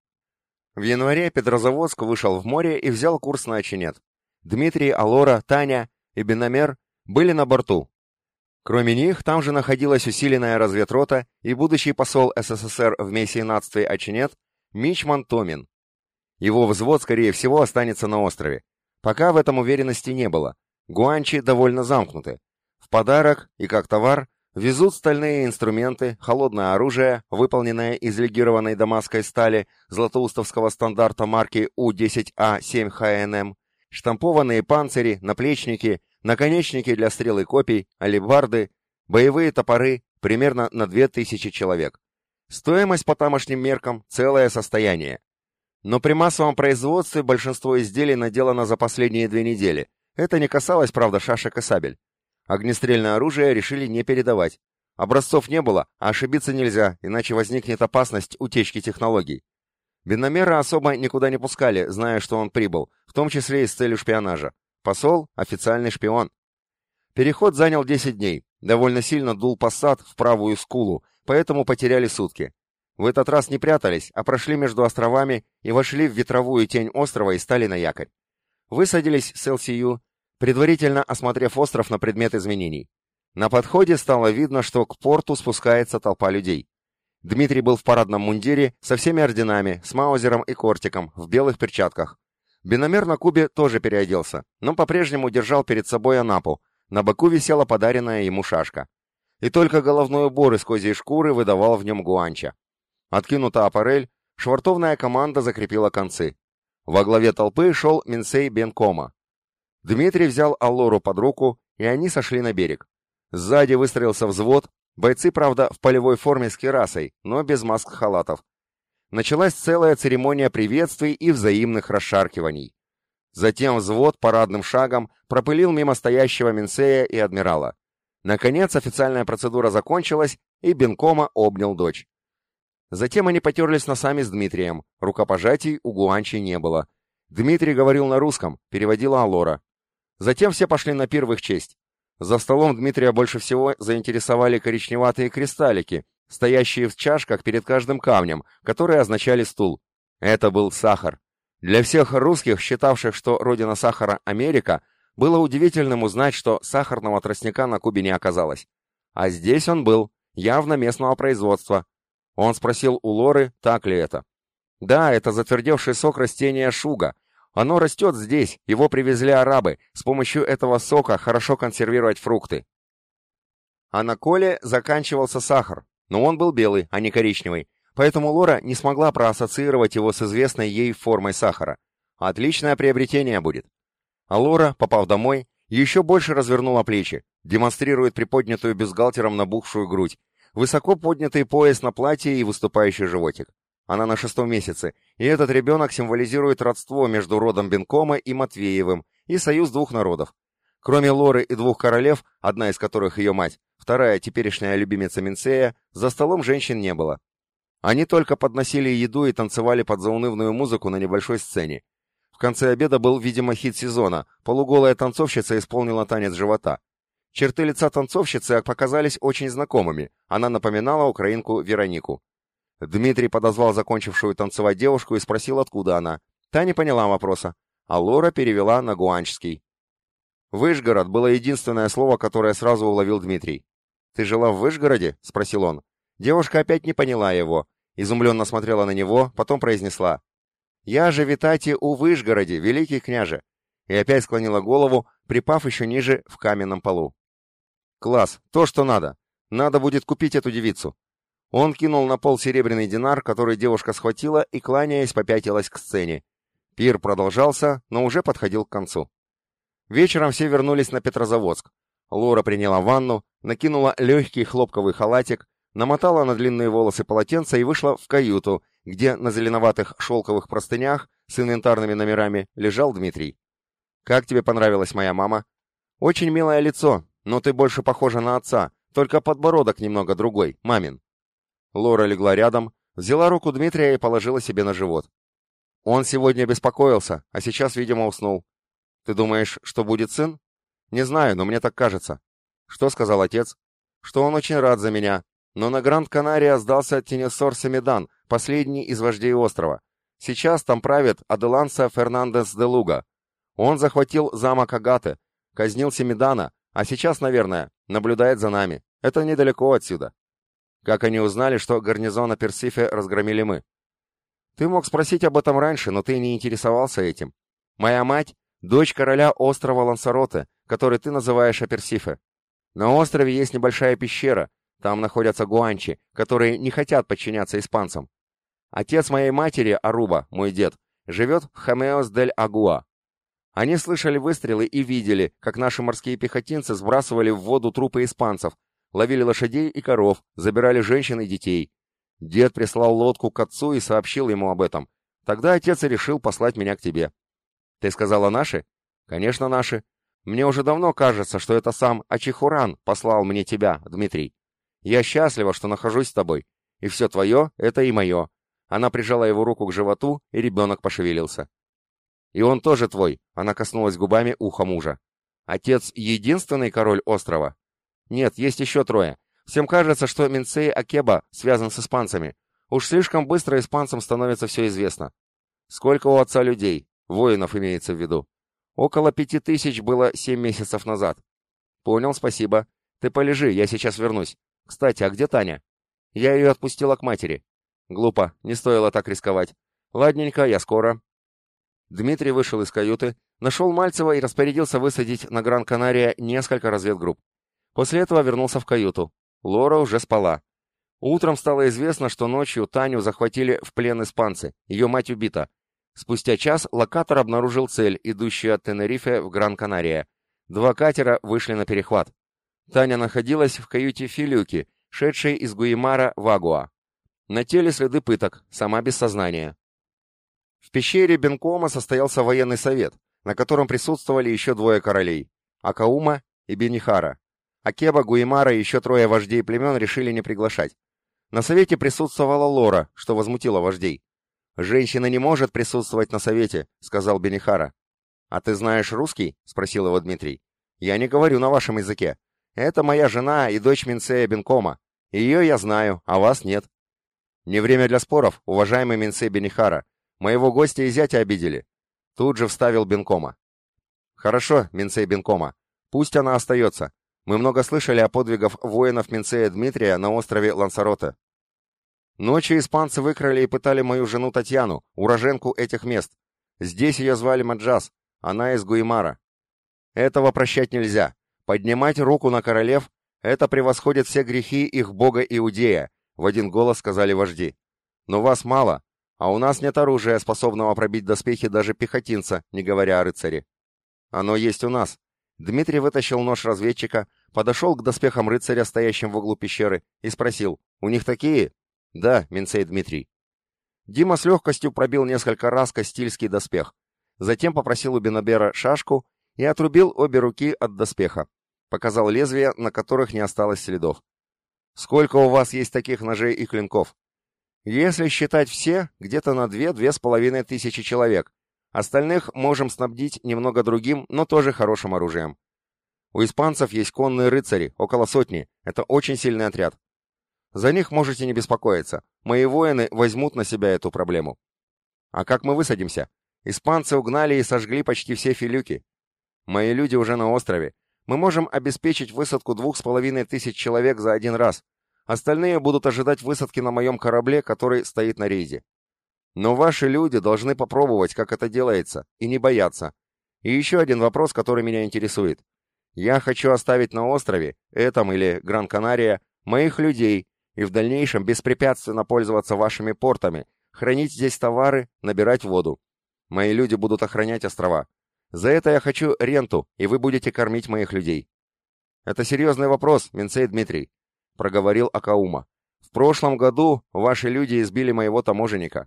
В январе Петрозаводск вышел в море и взял курс на Очинет. Дмитрий, Алора, Таня и Беномер были на борту. Кроме них, там же находилась усиленная разведрота и будущий посол СССР в мессиенатстве Очинет Мичман Томин. Его взвод, скорее всего, останется на острове. Пока в этом уверенности не было. Гуанчи довольно замкнуты. В подарок и как товар везут стальные инструменты, холодное оружие, выполненное из легированной дамасской стали златоустовского стандарта марки У десять А семь Х Н М, штампованные панцири, наплечники, наконечники для стрел и копий, алебарды, боевые топоры примерно на две тысячи человек. Стоимость по тамошним меркам – целое состояние. Но при массовом производстве большинство изделий наделано за последние две недели. Это не касалось, правда, шашек и сабель. Огнестрельное оружие решили не передавать. Образцов не было, а ошибиться нельзя, иначе возникнет опасность утечки технологий. Беномера особо никуда не пускали, зная, что он прибыл, в том числе и с целью шпионажа. Посол – официальный шпион. Переход занял десять дней, довольно сильно дул пассат в правую скулу, поэтому потеряли сутки. В этот раз не прятались, а прошли между островами и вошли в ветровую тень острова и стали на якорь. Высадились с Эл Си Ю, предварительно осмотрев остров на предмет изменений. На подходе стало видно, что к порту спускается толпа людей. Дмитрий был в парадном мундире со всеми орденами, с маузером и кортиком, в белых перчатках. Беномер на Кубе тоже переоделся, но по-прежнему держал перед собой анапу, на боку висела подаренная ему шашка. И только головной убор из козьей шкуры выдавал в нем гуанча. Откинута аппарель, швартовная команда закрепила концы. Во главе толпы шел Минсей Бенкома. Дмитрий взял Аллору под руку, и они сошли на берег. Сзади выстроился взвод, бойцы, правда, в полевой форме с кирасой, но без маск-халатов. Началась целая церемония приветствий и взаимных расшаркиваний. Затем взвод парадным шагом пропылил мимо стоящего Минсея и адмирала. Наконец официальная процедура закончилась, и Бенкома обнял дочь. Затем они потерлись носами с Дмитрием, рукопожатий у Гуанчи не было. Дмитрий говорил на русском, переводила Алора. Затем все пошли на пир в их честь. За столом Дмитрия больше всего заинтересовали коричневатые кристаллики, стоящие в чашках перед каждым камнем, которые означали стул. Это был сахар. Для всех русских, считавших, что родина сахара – Америка, было удивительным узнать, что сахарного тростника на Кубе не оказалось. А здесь он был, явно местного производства. Он спросил у Лоры, так ли это. Да, это затвердевший сок растения шуга. Оно растет здесь, его привезли арабы, с помощью этого сока хорошо консервировать фрукты. А на коле заканчивался сахар, но он был белый, а не коричневый, поэтому Лора не смогла проассоциировать его с известной ей формой сахара. Отличное приобретение будет. А Лора, попав домой, еще больше развернула плечи, демонстрирует приподнятую бюстгальтером набухшую грудь, Высоко поднятый пояс на платье и выступающий животик. Она на шестом месяце, и этот ребенок символизирует родство между родом Бенкома и Матвеевым и союз двух народов. Кроме Лоры и двух королев, одна из которых ее мать, вторая теперешняя любимица Минцея, за столом женщин не было. Они только подносили еду и танцевали под заунывную музыку на небольшой сцене. В конце обеда был, видимо, хит сезона. Полуголая танцовщица исполнила танец живота. Черты лица танцовщицы показались очень знакомыми. Она напоминала украинку Веронику. Дмитрий подозвал закончившую танцевать девушку и спросил, откуда она. Та не поняла вопроса, а Лора перевела на гуанчский. «Вышгород» было единственное слово, которое сразу уловил Дмитрий. «Ты жила в Вышгороде?» — спросил он. Девушка опять не поняла его, изумленно смотрела на него, потом произнесла: «Я же витати у Вышгороде, великий княже!» и опять склонила голову, припав еще ниже в каменном полу. «Класс, то, что надо. Надо будет купить эту девицу». Он кинул на пол серебряный динар, который девушка схватила и, кланяясь, попятилась к сцене. Пир продолжался, но уже подходил к концу. Вечером все вернулись на Петрозаводск. Лора приняла ванну, накинула легкий хлопковый халатик, намотала на длинные волосы полотенце и вышла в каюту, где на зеленоватых шелковых простынях с инвентарными номерами лежал Дмитрий. «Как тебе понравилась моя мама?» «Очень милое лицо, но ты больше похожа на отца, только подбородок немного другой, мамин». Лора легла рядом, взяла руку Дмитрия и положила себе на живот. «Он сегодня беспокоился, а сейчас, видимо, уснул. Ты думаешь, что будет сын?» «Не знаю, но мне так кажется». «Что сказал отец?» «Что он очень рад за меня, но на Гранд-Канария сдался Тенесор Семидан, последний из вождей острова. Сейчас там правит Аделанса Фернандес де Луга. Он захватил замок Агаты, казнил Семидана, а сейчас, наверное, наблюдает за нами. Это недалеко отсюда». «Как они узнали, что гарнизон на Персифе разгромили мы?» «Ты мог спросить об этом раньше, но ты не интересовался этим. Моя мать — дочь короля острова Лансароте, который ты называешь Аперсифе. На острове есть небольшая пещера, там находятся гуанчи, которые не хотят подчиняться испанцам. Отец моей матери, Аруба, мой дед, живет в Хамеос-дель-Агуа. Они слышали выстрелы и видели, как наши морские пехотинцы сбрасывали в воду трупы испанцев, ловили лошадей и коров, забирали женщин и детей. Дед прислал лодку к отцу и сообщил ему об этом. Тогда отец и решил послать меня к тебе. Ты сказала наши? Конечно, наши. Мне уже давно кажется, что это сам Ачихуран послал мне тебя, Дмитрий. Я счастлива, что нахожусь с тобой. И все твое — это и мое. Она прижала его руку к животу, и ребенок пошевелился. И он тоже твой, она коснулась губами уха мужа. Отец единственный король острова? Нет, есть еще трое. Всем кажется, что Минцей Акеба связан с испанцами. Уж слишком быстро испанцам становится все известно. Сколько у отца людей, воинов имеется в виду? Около пяти тысяч было семь месяцев назад. Понял, спасибо. Ты полежи, я сейчас вернусь. Кстати, а где Таня? Я ее отпустила к матери. Глупо, не стоило так рисковать. Ладненько, я скоро. Дмитрий вышел из каюты, нашел Мальцева и распорядился высадить на Гран-Канария несколько разведгрупп. После этого вернулся в каюту. Лора уже спала. Утром стало известно, что ночью Таню захватили в плен испанцы. Ее мать убита. Спустя час локатор обнаружил цель, идущую от Тенерифе в Гран-Канария. Два катера вышли на перехват. Таня находилась в каюте Филюки, шедшей из Гуимара в Агуа. На теле следы пыток, сама без сознания. В пещере Бенкома состоялся военный совет, на котором присутствовали еще двое королей – Акаума и Бенихара. Акеба, Гуимара и еще трое вождей племен решили не приглашать. На совете присутствовала Лора, что возмутило вождей. «Женщина не может присутствовать на совете», — сказал Бенихара. «А ты знаешь русский?» — спросил его Дмитрий. «Я не говорю на вашем языке. Это моя жена и дочь Минцея Бенкома. Ее я знаю, а вас нет». «Не время для споров, уважаемый Минцей Бенихара. Моего гостя и зятя обидели». Тут же вставил Бенкома. «Хорошо, Минцей Бенкома. Пусть она остается. Мы много слышали о подвигах воинов Минцея Дмитрия на острове Лансароте. Ночью испанцы выкрали и пытали мою жену Татьяну, уроженку этих мест. Здесь ее звали Маджас, она из Гуимара. Этого прощать нельзя. Поднимать руку на королев — это превосходит все грехи их бога Иудея, в один голос сказали вожди. Но вас мало, а у нас нет оружия, способного пробить доспехи даже пехотинца, не говоря о рыцаре. Оно есть у нас. Дмитрий вытащил нож разведчика, подошел к доспехам рыцаря, стоящим в углу пещеры, и спросил: «У них такие?» «Да, Минцей Дмитрий». Дима с легкостью пробил несколько раз кастильский доспех. Затем попросил у Бенобера шашку и отрубил обе руки от доспеха. Показал лезвия, на которых не осталось следов. «Сколько у вас есть таких ножей и клинков?» «Если считать все, где-то на две-две с половиной тысячи человек. Остальных можем снабдить немного другим, но тоже хорошим оружием. У испанцев есть конные рыцари, около сотни. Это очень сильный отряд. За них можете не беспокоиться. Мои воины возьмут на себя эту проблему». «А как мы высадимся? Испанцы угнали и сожгли почти все филюки. Мои люди уже на острове. Мы можем обеспечить высадку двух с половиной тысяч человек за один раз. Остальные будут ожидать высадки на моем корабле, который стоит на рейде. Но ваши люди должны попробовать, как это делается, и не бояться. И еще один вопрос, который меня интересует. Я хочу оставить на острове, этом или Гран-Канария, моих людей и в дальнейшем беспрепятственно пользоваться вашими портами, хранить здесь товары, набирать воду. Мои люди будут охранять острова. За это я хочу ренту, и вы будете кормить моих людей». «Это серьезный вопрос, Минцей Дмитрий», — проговорил Акаума. «В прошлом году ваши люди избили моего таможенника.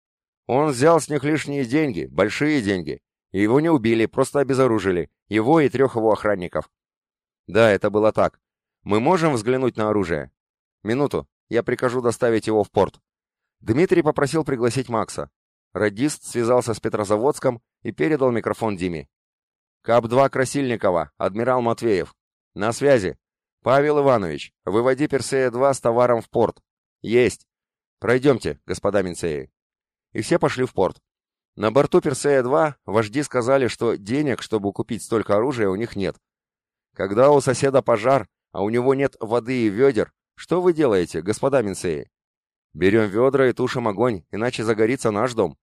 Он взял с них лишние деньги, большие деньги, и его не убили, просто обезоружили, его и трех его охранников». «Да, это было так. Мы можем взглянуть на оружие?» «Минуту, я прикажу доставить его в порт». Дмитрий попросил пригласить Макса. Радист связался с Петрозаводском и передал микрофон Диме. кап два Красильникова, адмирал Матвеев. На связи. Павел Иванович, выводи Персея-два с товаром в порт. Есть. Пройдемте, господа Минцеи. И все пошли в порт. На борту Персея-два вожди сказали, что денег, чтобы купить столько оружия, у них нет. Когда у соседа пожар, а у него нет воды и ведер, что вы делаете, господа Минцеи? Берем ведра и тушим огонь, иначе загорится наш дом.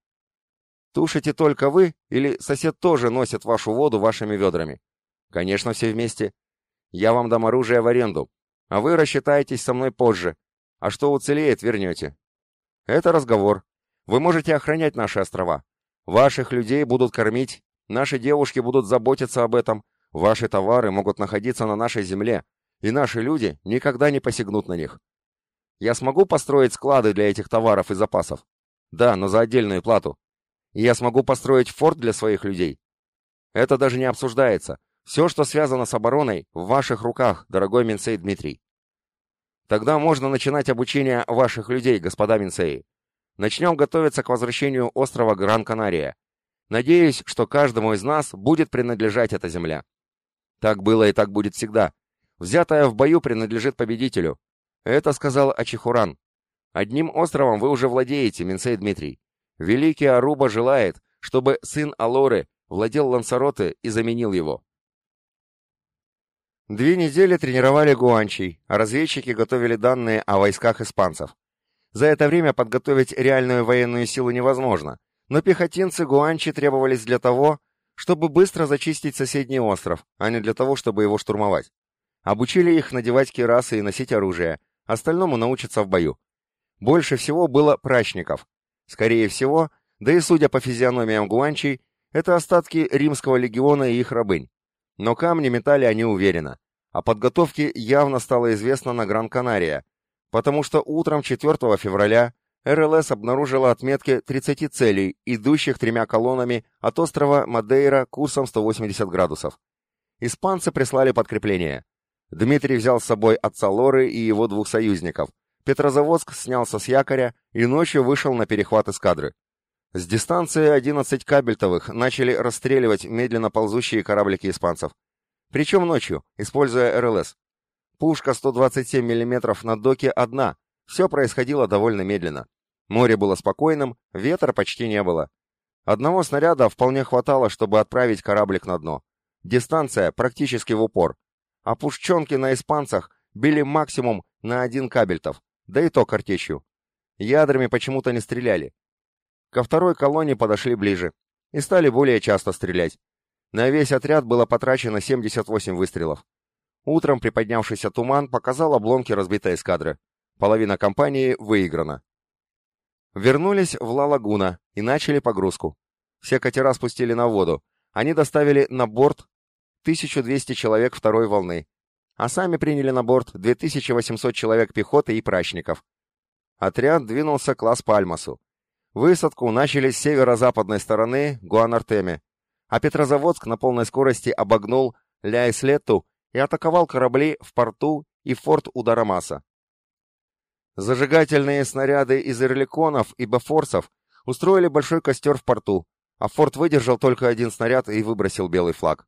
Тушите только вы, или сосед тоже носит вашу воду вашими ведрами? Конечно, все вместе. Я вам дам оружие в аренду, а вы рассчитаетесь со мной позже. А что уцелеет, вернете. Это разговор. Вы можете охранять наши острова. Ваших людей будут кормить, наши девушки будут заботиться об этом, ваши товары могут находиться на нашей земле, и наши люди никогда не посягнут на них. Я смогу построить склады для этих товаров и запасов? Да, но за отдельную плату. И я смогу построить форт для своих людей? Это даже не обсуждается. Все, что связано с обороной, в ваших руках, дорогой Минцей Дмитрий. Тогда можно начинать обучение ваших людей, господа Минцеи. Начнем готовиться к возвращению острова Гран-Канария. Надеюсь, что каждому из нас будет принадлежать эта земля. Так было и так будет всегда. Взятая в бою принадлежит победителю. Это сказал Ачихуран. Одним островом вы уже владеете, Минцей Дмитрий. Великий Аруба желает, чтобы сын Алоры владел Лансароте и заменил его. Две недели тренировали гуанчей, а разведчики готовили данные о войсках испанцев. За это время подготовить реальную военную силу невозможно, но пехотинцы гуанчи требовались для того, чтобы быстро зачистить соседний остров, а не для того, чтобы его штурмовать. Обучили их надевать кирасы и носить оружие, остальному научатся в бою. Больше всего было прачников. Скорее всего, да и судя по физиономиям гуанчей, это остатки римского легиона и их рабынь. Но камни метали они уверенно. О подготовке явно стало известно на Гран-Канария, потому что утром четвёртого февраля эр эл эс обнаружила отметки тридцати целей, идущих тремя колоннами от острова Мадейра курсом сто восемьдесят градусов. Испанцы прислали подкрепление. Дмитрий взял с собой отца Лоры и его двух союзников. Петрозаводск снялся с якоря и ночью вышел на перехват эскадры. С дистанции одиннадцать кабельтовых начали расстреливать медленно ползущие кораблики испанцев. Причем ночью, используя эр эл эс. Пушка сто двадцать семь миллиметров на доке одна. Все происходило довольно медленно. Море было спокойным, ветра почти не было. Одного снаряда вполне хватало, чтобы отправить кораблик на дно. Дистанция практически в упор. А пушченки на испанцах били максимум на один кабельтов, да и то картечью. Ядрами почему-то не стреляли. Ко второй колонне подошли ближе и стали более часто стрелять. На весь отряд было потрачено семьдесят восемь выстрелов. Утром приподнявшийся туман показал обломки разбитой эскадры. Половина кампании выиграна. Вернулись в Ла-Лагуна и начали погрузку. Все катера спустили на воду. Они доставили на борт тысячу двести человек второй волны. а сами приняли на борт две тысячи восемьсот человек пехоты и прачников. Отряд двинулся к Лас-Пальмасу. Высадку начали с северо-западной стороны Гуанартеме, а Петрозаводск на полной скорости обогнул Ля-Ислетту и атаковал корабли в порту и форт Ударамаса. Зажигательные снаряды из эрликонов и бафорсов устроили большой костер в порту, а форт выдержал только один снаряд и выбросил белый флаг.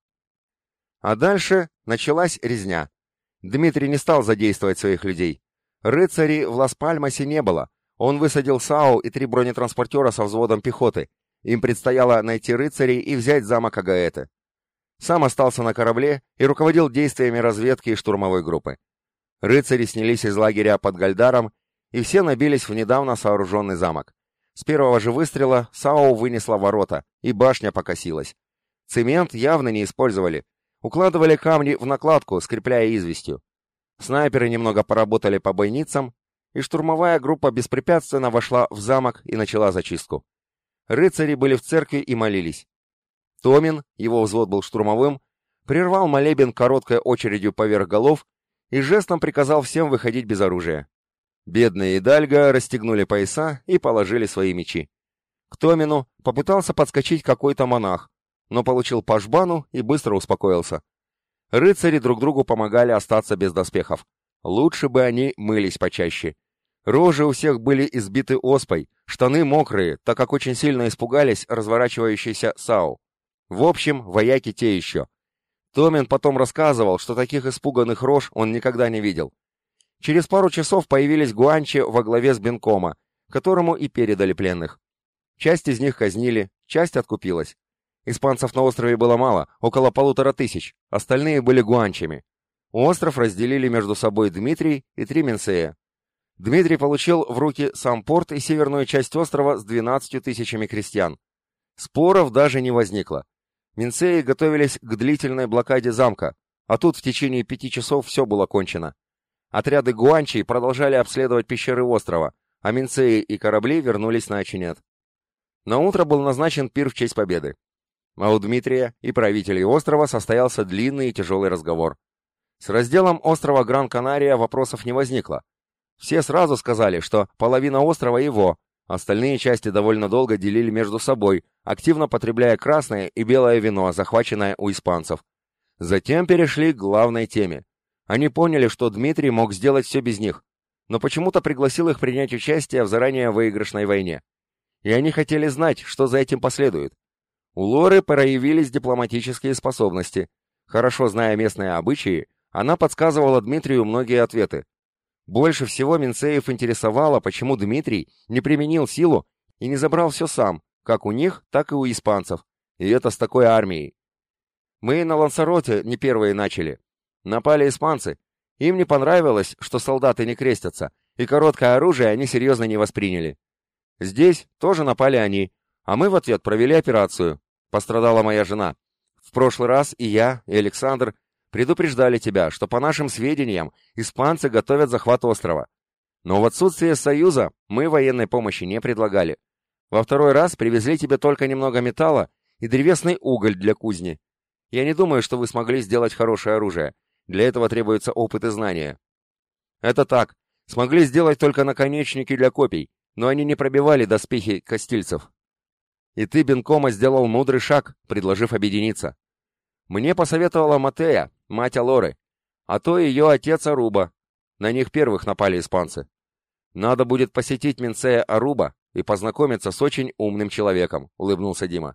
А дальше началась резня. Дмитрий не стал задействовать своих людей. Рыцарей в Лас-Пальмасе не было. Он высадил САУ и три бронетранспортера со взводом пехоты. Им предстояло найти рыцарей и взять замок Агаэте. Сам остался на корабле и руководил действиями разведки и штурмовой группы. Рыцари снялись из лагеря под Гальдаром, и все набились в недавно сооруженный замок. С первого же выстрела САУ вынесла ворота, и башня покосилась. Цемент явно не использовали. Укладывали камни в накладку, скрепляя известью. Снайперы немного поработали по бойницам, и штурмовая группа беспрепятственно вошла в замок и начала зачистку. Рыцари были в церкви и молились. Томин, его взвод был штурмовым, прервал молебен короткой очередью поверх голов и жестом приказал всем выходить без оружия. Бедные Идальго расстегнули пояса и положили свои мечи. К Томину попытался подскочить какой-то монах, но получил по жбану и быстро успокоился. Рыцари друг другу помогали остаться без доспехов. Лучше бы они мылись почаще. Рожи у всех были избиты оспой, штаны мокрые, так как очень сильно испугались разворачивающейся САУ. В общем, вояки те еще. Томин потом рассказывал, что таких испуганных рож он никогда не видел. Через пару часов появились гуанчи во главе с Бенкома, которому и передали пленных. Часть из них казнили, часть откупилась. Испанцев на острове было мало, около полутора тысяч, остальные были гуанчами. Остров разделили между собой Дмитрий и три Минсея. Дмитрий получил в руки сам порт и северную часть острова с двенадцатью тысячами крестьян. Споров даже не возникло. Минсеи готовились к длительной блокаде замка, а тут в течение пяти часов все было кончено. Отряды гуанчей продолжали обследовать пещеры острова, а Минсеи и корабли вернулись на Очинет. На утро был назначен пир в честь победы. А у Дмитрия и правителей острова состоялся длинный и тяжелый разговор. С разделом острова Гран-Канария вопросов не возникло. Все сразу сказали, что половина острова его, остальные части довольно долго делили между собой, активно потребляя красное и белое вино, захваченное у испанцев. Затем перешли к главной теме. Они поняли, что Дмитрий мог сделать все без них, но почему-то пригласил их принять участие в заранее выигрышной войне. И они хотели знать, что за этим последует. У Лоры проявились дипломатические способности. Хорошо зная местные обычаи, она подсказывала Дмитрию многие ответы. Больше всего Минсеев интересовало, почему Дмитрий не применил силу и не забрал все сам, как у них, так и у испанцев, и это с такой армией. Мы на Лансароте не первые начали. Напали испанцы. Им не понравилось, что солдаты не крестятся, и короткое оружие они серьезно не восприняли. Здесь тоже напали они, а мы в ответ провели операцию. Пострадала моя жена. В прошлый раз и я, и Александр предупреждали тебя, что по нашим сведениям испанцы готовят захват острова. Но в отсутствие союза мы военной помощи не предлагали. Во второй раз привезли тебе только немного металла и древесный уголь для кузни. Я не думаю, что вы смогли сделать хорошее оружие. Для этого требуется опыт и знания. Это так. Смогли сделать только наконечники для копий, но они не пробивали доспехи кастильцев. И ты, Бенкома, сделал мудрый шаг, предложив объединиться. Мне посоветовала Матея, мать Алоры, а то ее отец Аруба. На них первых напали испанцы. Надо будет посетить Минсея Аруба и познакомиться с очень умным человеком, улыбнулся Дима.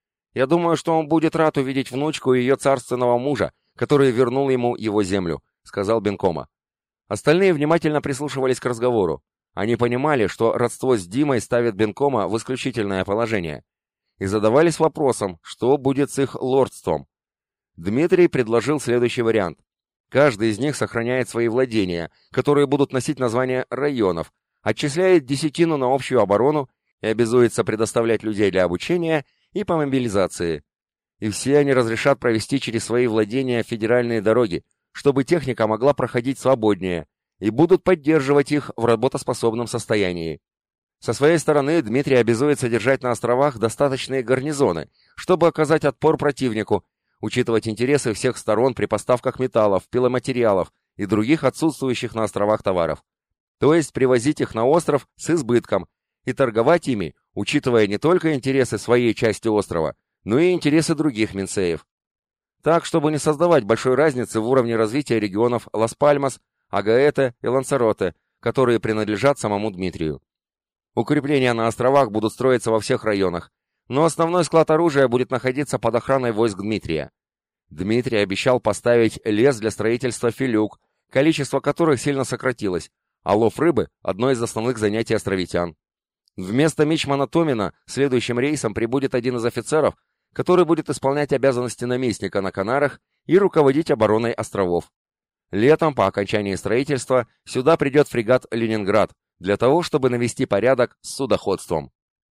Я думаю, что он будет рад увидеть внучку ее царственного мужа, который вернул ему его землю, сказал Бенкома. Остальные внимательно прислушивались к разговору. Они понимали, что родство с Димой ставит Бенкома в исключительное положение, и задавались вопросом, что будет с их лордством. Дмитрий предложил следующий вариант. Каждый из них сохраняет свои владения, которые будут носить название районов, отчисляет десятину на общую оборону и обязуется предоставлять людей для обучения и по мобилизации. И все они разрешат провести через свои владения федеральные дороги, чтобы техника могла проходить свободнее, и будут поддерживать их в работоспособном состоянии. Со своей стороны Дмитрий обязуется держать на островах достаточные гарнизоны, чтобы оказать отпор противнику, учитывать интересы всех сторон при поставках металлов, пиломатериалов и других отсутствующих на островах товаров. То есть привозить их на остров с избытком и торговать ими, учитывая не только интересы своей части острова, но и интересы других минсеев. Так, чтобы не создавать большой разницы в уровне развития регионов Лас-Пальмас, Агаэте и Лансароте, которые принадлежат самому Дмитрию. Укрепления на островах будут строиться во всех районах, но основной склад оружия будет находиться под охраной войск Дмитрия. Дмитрий обещал поставить лес для строительства филюк, количество которых сильно сократилось, а лов рыбы – одно из основных занятий островитян. Вместо мичмана Томина следующим рейсом прибудет один из офицеров, который будет исполнять обязанности наместника на Канарах и руководить обороной островов. Летом, по окончании строительства, сюда придет фрегат «Ленинград» для того, чтобы навести порядок с судоходством.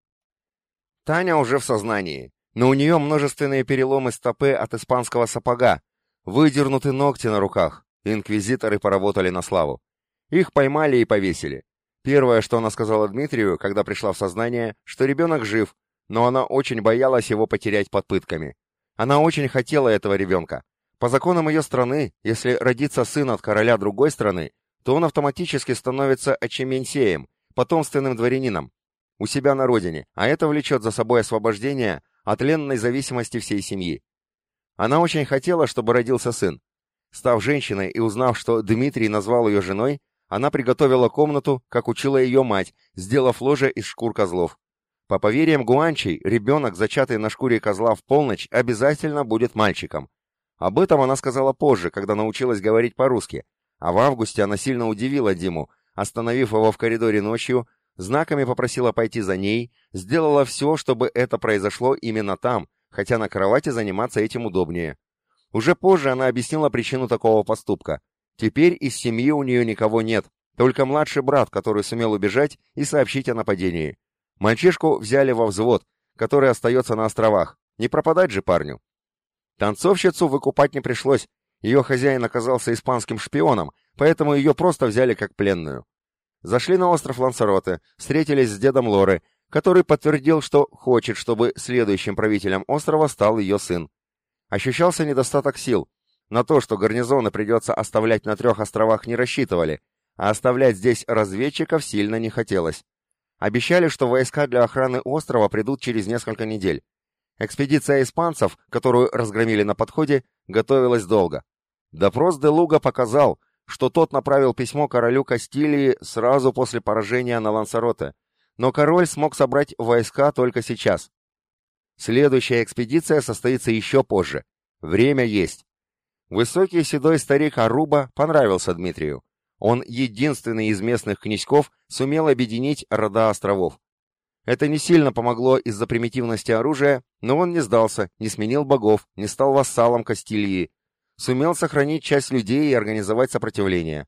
Таня уже в сознании, но у нее множественные переломы стопы от испанского сапога, выдернуты ногти на руках, инквизиторы поработали на славу. Их поймали и повесили. Первое, что она сказала Дмитрию, когда пришла в сознание, что ребенок жив, но она очень боялась его потерять под пытками. Она очень хотела этого ребенка. По законам ее страны, если родится сын от короля другой страны, то он автоматически становится очеменсеем, потомственным дворянином, у себя на родине, а это влечет за собой освобождение от ленной зависимости всей семьи. Она очень хотела, чтобы родился сын. Став женщиной и узнав, что Дмитрий назвал ее женой, она приготовила комнату, как учила ее мать, сделав ложе из шкур козлов. По поверьям гуанчей, ребенок, зачатый на шкуре козла в полночь, обязательно будет мальчиком. Об этом она сказала позже, когда научилась говорить по-русски, а в августе она сильно удивила Диму, остановив его в коридоре ночью, знаками попросила пойти за ней, сделала все, чтобы это произошло именно там, хотя на кровати заниматься этим удобнее. Уже позже она объяснила причину такого поступка. Теперь из семьи у нее никого нет, только младший брат, который сумел убежать и сообщить о нападении. Мальчишку взяли во взвод, который остается на островах. Не пропадать же парню. Танцовщицу выкупать не пришлось. Ее хозяин оказался испанским шпионом, поэтому ее просто взяли как пленную. Зашли на остров Лансароте, встретились с дедом Лоры, который подтвердил, что хочет, чтобы следующим правителем острова стал ее сын. Ощущался недостаток сил. На то, что гарнизоны придется оставлять на трех островах, не рассчитывали, а оставлять здесь разведчиков сильно не хотелось. Обещали, что войска для охраны острова придут через несколько недель. Экспедиция испанцев, которую разгромили на подходе, готовилась долго. Допрос де Луга показал, что тот направил письмо королю Кастилии сразу после поражения на Лансароте, но король смог собрать войска только сейчас. Следующая экспедиция состоится еще позже. Время есть. Высокий седой старик Аруба понравился Дмитрию. Он единственный из местных князьков сумел объединить рода островов. Это не сильно помогло из-за примитивности оружия, но он не сдался, не сменил богов, не стал вассалом Кастилии, сумел сохранить часть людей и организовать сопротивление.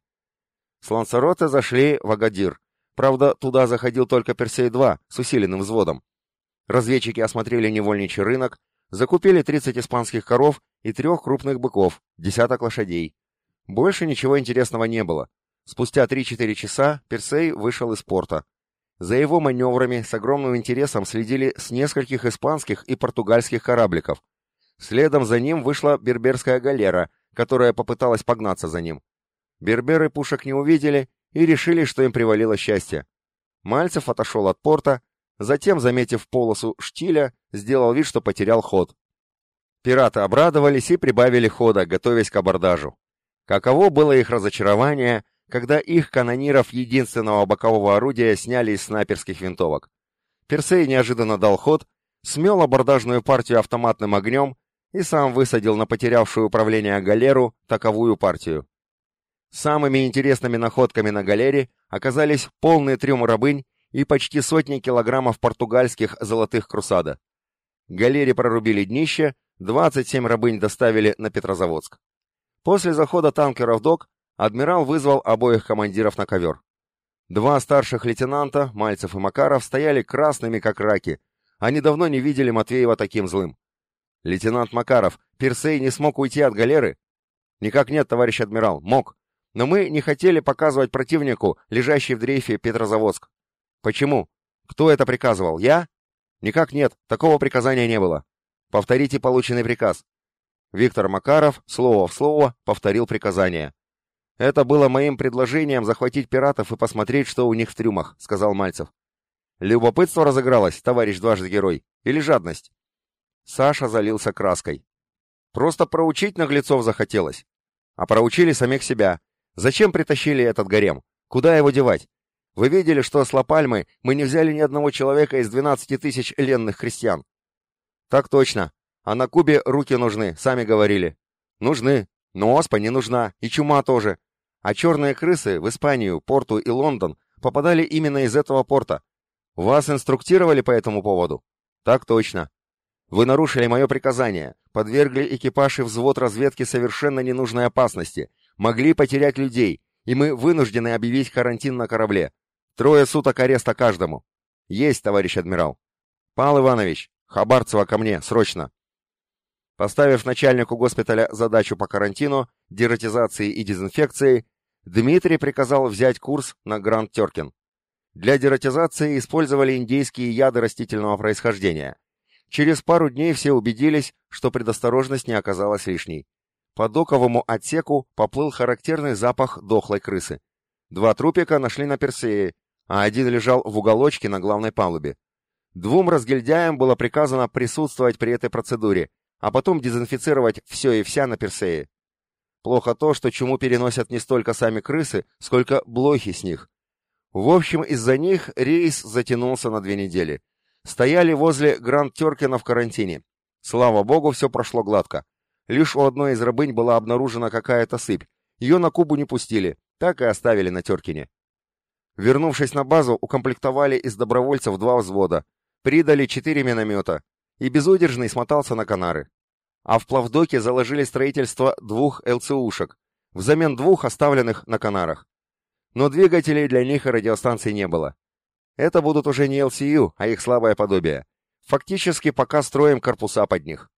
С Лансароте зашли в Агадир. Правда, туда заходил только Персей-два с усиленным взводом. Разведчики осмотрели невольничий рынок, закупили тридцать испанских коров и трех крупных быков, десяток лошадей. Больше ничего интересного не было. Спустя три-четыре часа Персей вышел из порта. За его маневрами с огромным интересом следили с нескольких испанских и португальских корабликов. Следом за ним вышла берберская галера, которая попыталась погнаться за ним. Берберы пушек не увидели и решили, что им привалило счастье. Мальцев отошел от порта, затем, заметив полосу штиля, сделал вид, что потерял ход. Пираты обрадовались и прибавили хода, готовясь к абордажу. Каково было их разочарование, когда их канониров единственного бокового орудия сняли из снайперских винтовок. Персей неожиданно дал ход, смел абордажную партию автоматным огнем и сам высадил на потерявшую управление галеру таковую партию. Самыми интересными находками на галере оказались полный трюм рабынь и почти сотни килограммов португальских золотых крусада. Галере прорубили днище, двадцать семь рабынь доставили на Петрозаводск. После захода танкера в док адмирал вызвал обоих командиров на ковер. Два старших лейтенанта, Мальцев и Макаров, стояли красными, как раки. Они давно не видели Матвеева таким злым. «Лейтенант Макаров, Персей не смог уйти от галеры?» «Никак нет, товарищ адмирал, мог. Но мы не хотели показывать противнику, лежащий в дрейфе, Петрозаводск». «Почему? Кто это приказывал? Я?» «Никак нет, такого приказания не было. Повторите полученный приказ». Виктор Макаров, слово в слово, повторил приказание. «Это было моим предложением захватить пиратов и посмотреть, что у них в трюмах», — сказал Мальцев. «Любопытство разыгралось, товарищ дважды герой, или жадность?» Саша залился краской. «Просто проучить наглецов захотелось. А проучили самих себя. Зачем притащили этот гарем? Куда его девать? Вы видели, что с Ла-Пальмы мы не взяли ни одного человека из двенадцати тысяч ленных крестьян?» «Так точно. А на Кубе руки нужны, сами говорили». «Нужны. Но оспа не нужна, и чума тоже. А черные крысы в Испанию, Порту и Лондон попадали именно из этого порта. Вас инструктировали по этому поводу?» «Так точно. Вы нарушили мое приказание, подвергли экипаж и взвод разведки совершенно ненужной опасности, могли потерять людей, и мы вынуждены объявить карантин на корабле. Трое суток ареста каждому». «Есть, товарищ адмирал». «Павел Иванович, Хабарцева ко мне, срочно». Поставив начальнику госпиталя задачу по карантину, дератизации и дезинфекции, Дмитрий приказал взять курс на Гранд Теркин. Для дератизации использовали индейские яды растительного происхождения. Через пару дней все убедились, что предосторожность не оказалась лишней. По доковому отсеку поплыл характерный запах дохлой крысы. Два трупика нашли на Персее, а один лежал в уголочке на главной палубе. Двум разгильдяям было приказано присутствовать при этой процедуре, а потом дезинфицировать все и вся на Персее. Плохо то, что чуму переносят не столько сами крысы, сколько блохи с них. В общем, из-за них рейс затянулся на две недели. Стояли возле Гранд Теркина в карантине. Слава богу, все прошло гладко. Лишь у одной из рабынь была обнаружена какая-то сыпь. Ее на Кубу не пустили, так и оставили на Теркине. Вернувшись на базу, укомплектовали из добровольцев два взвода, придали четыре миномета, и Безудержный смотался на Канары. А в плавдоке заложили строительство двух ЛЦУшек, взамен двух оставленных на Канарах. Но двигателей для них и радиостанций не было. Это будут уже не эл си ю, а их слабое подобие. Фактически пока строим корпуса под них.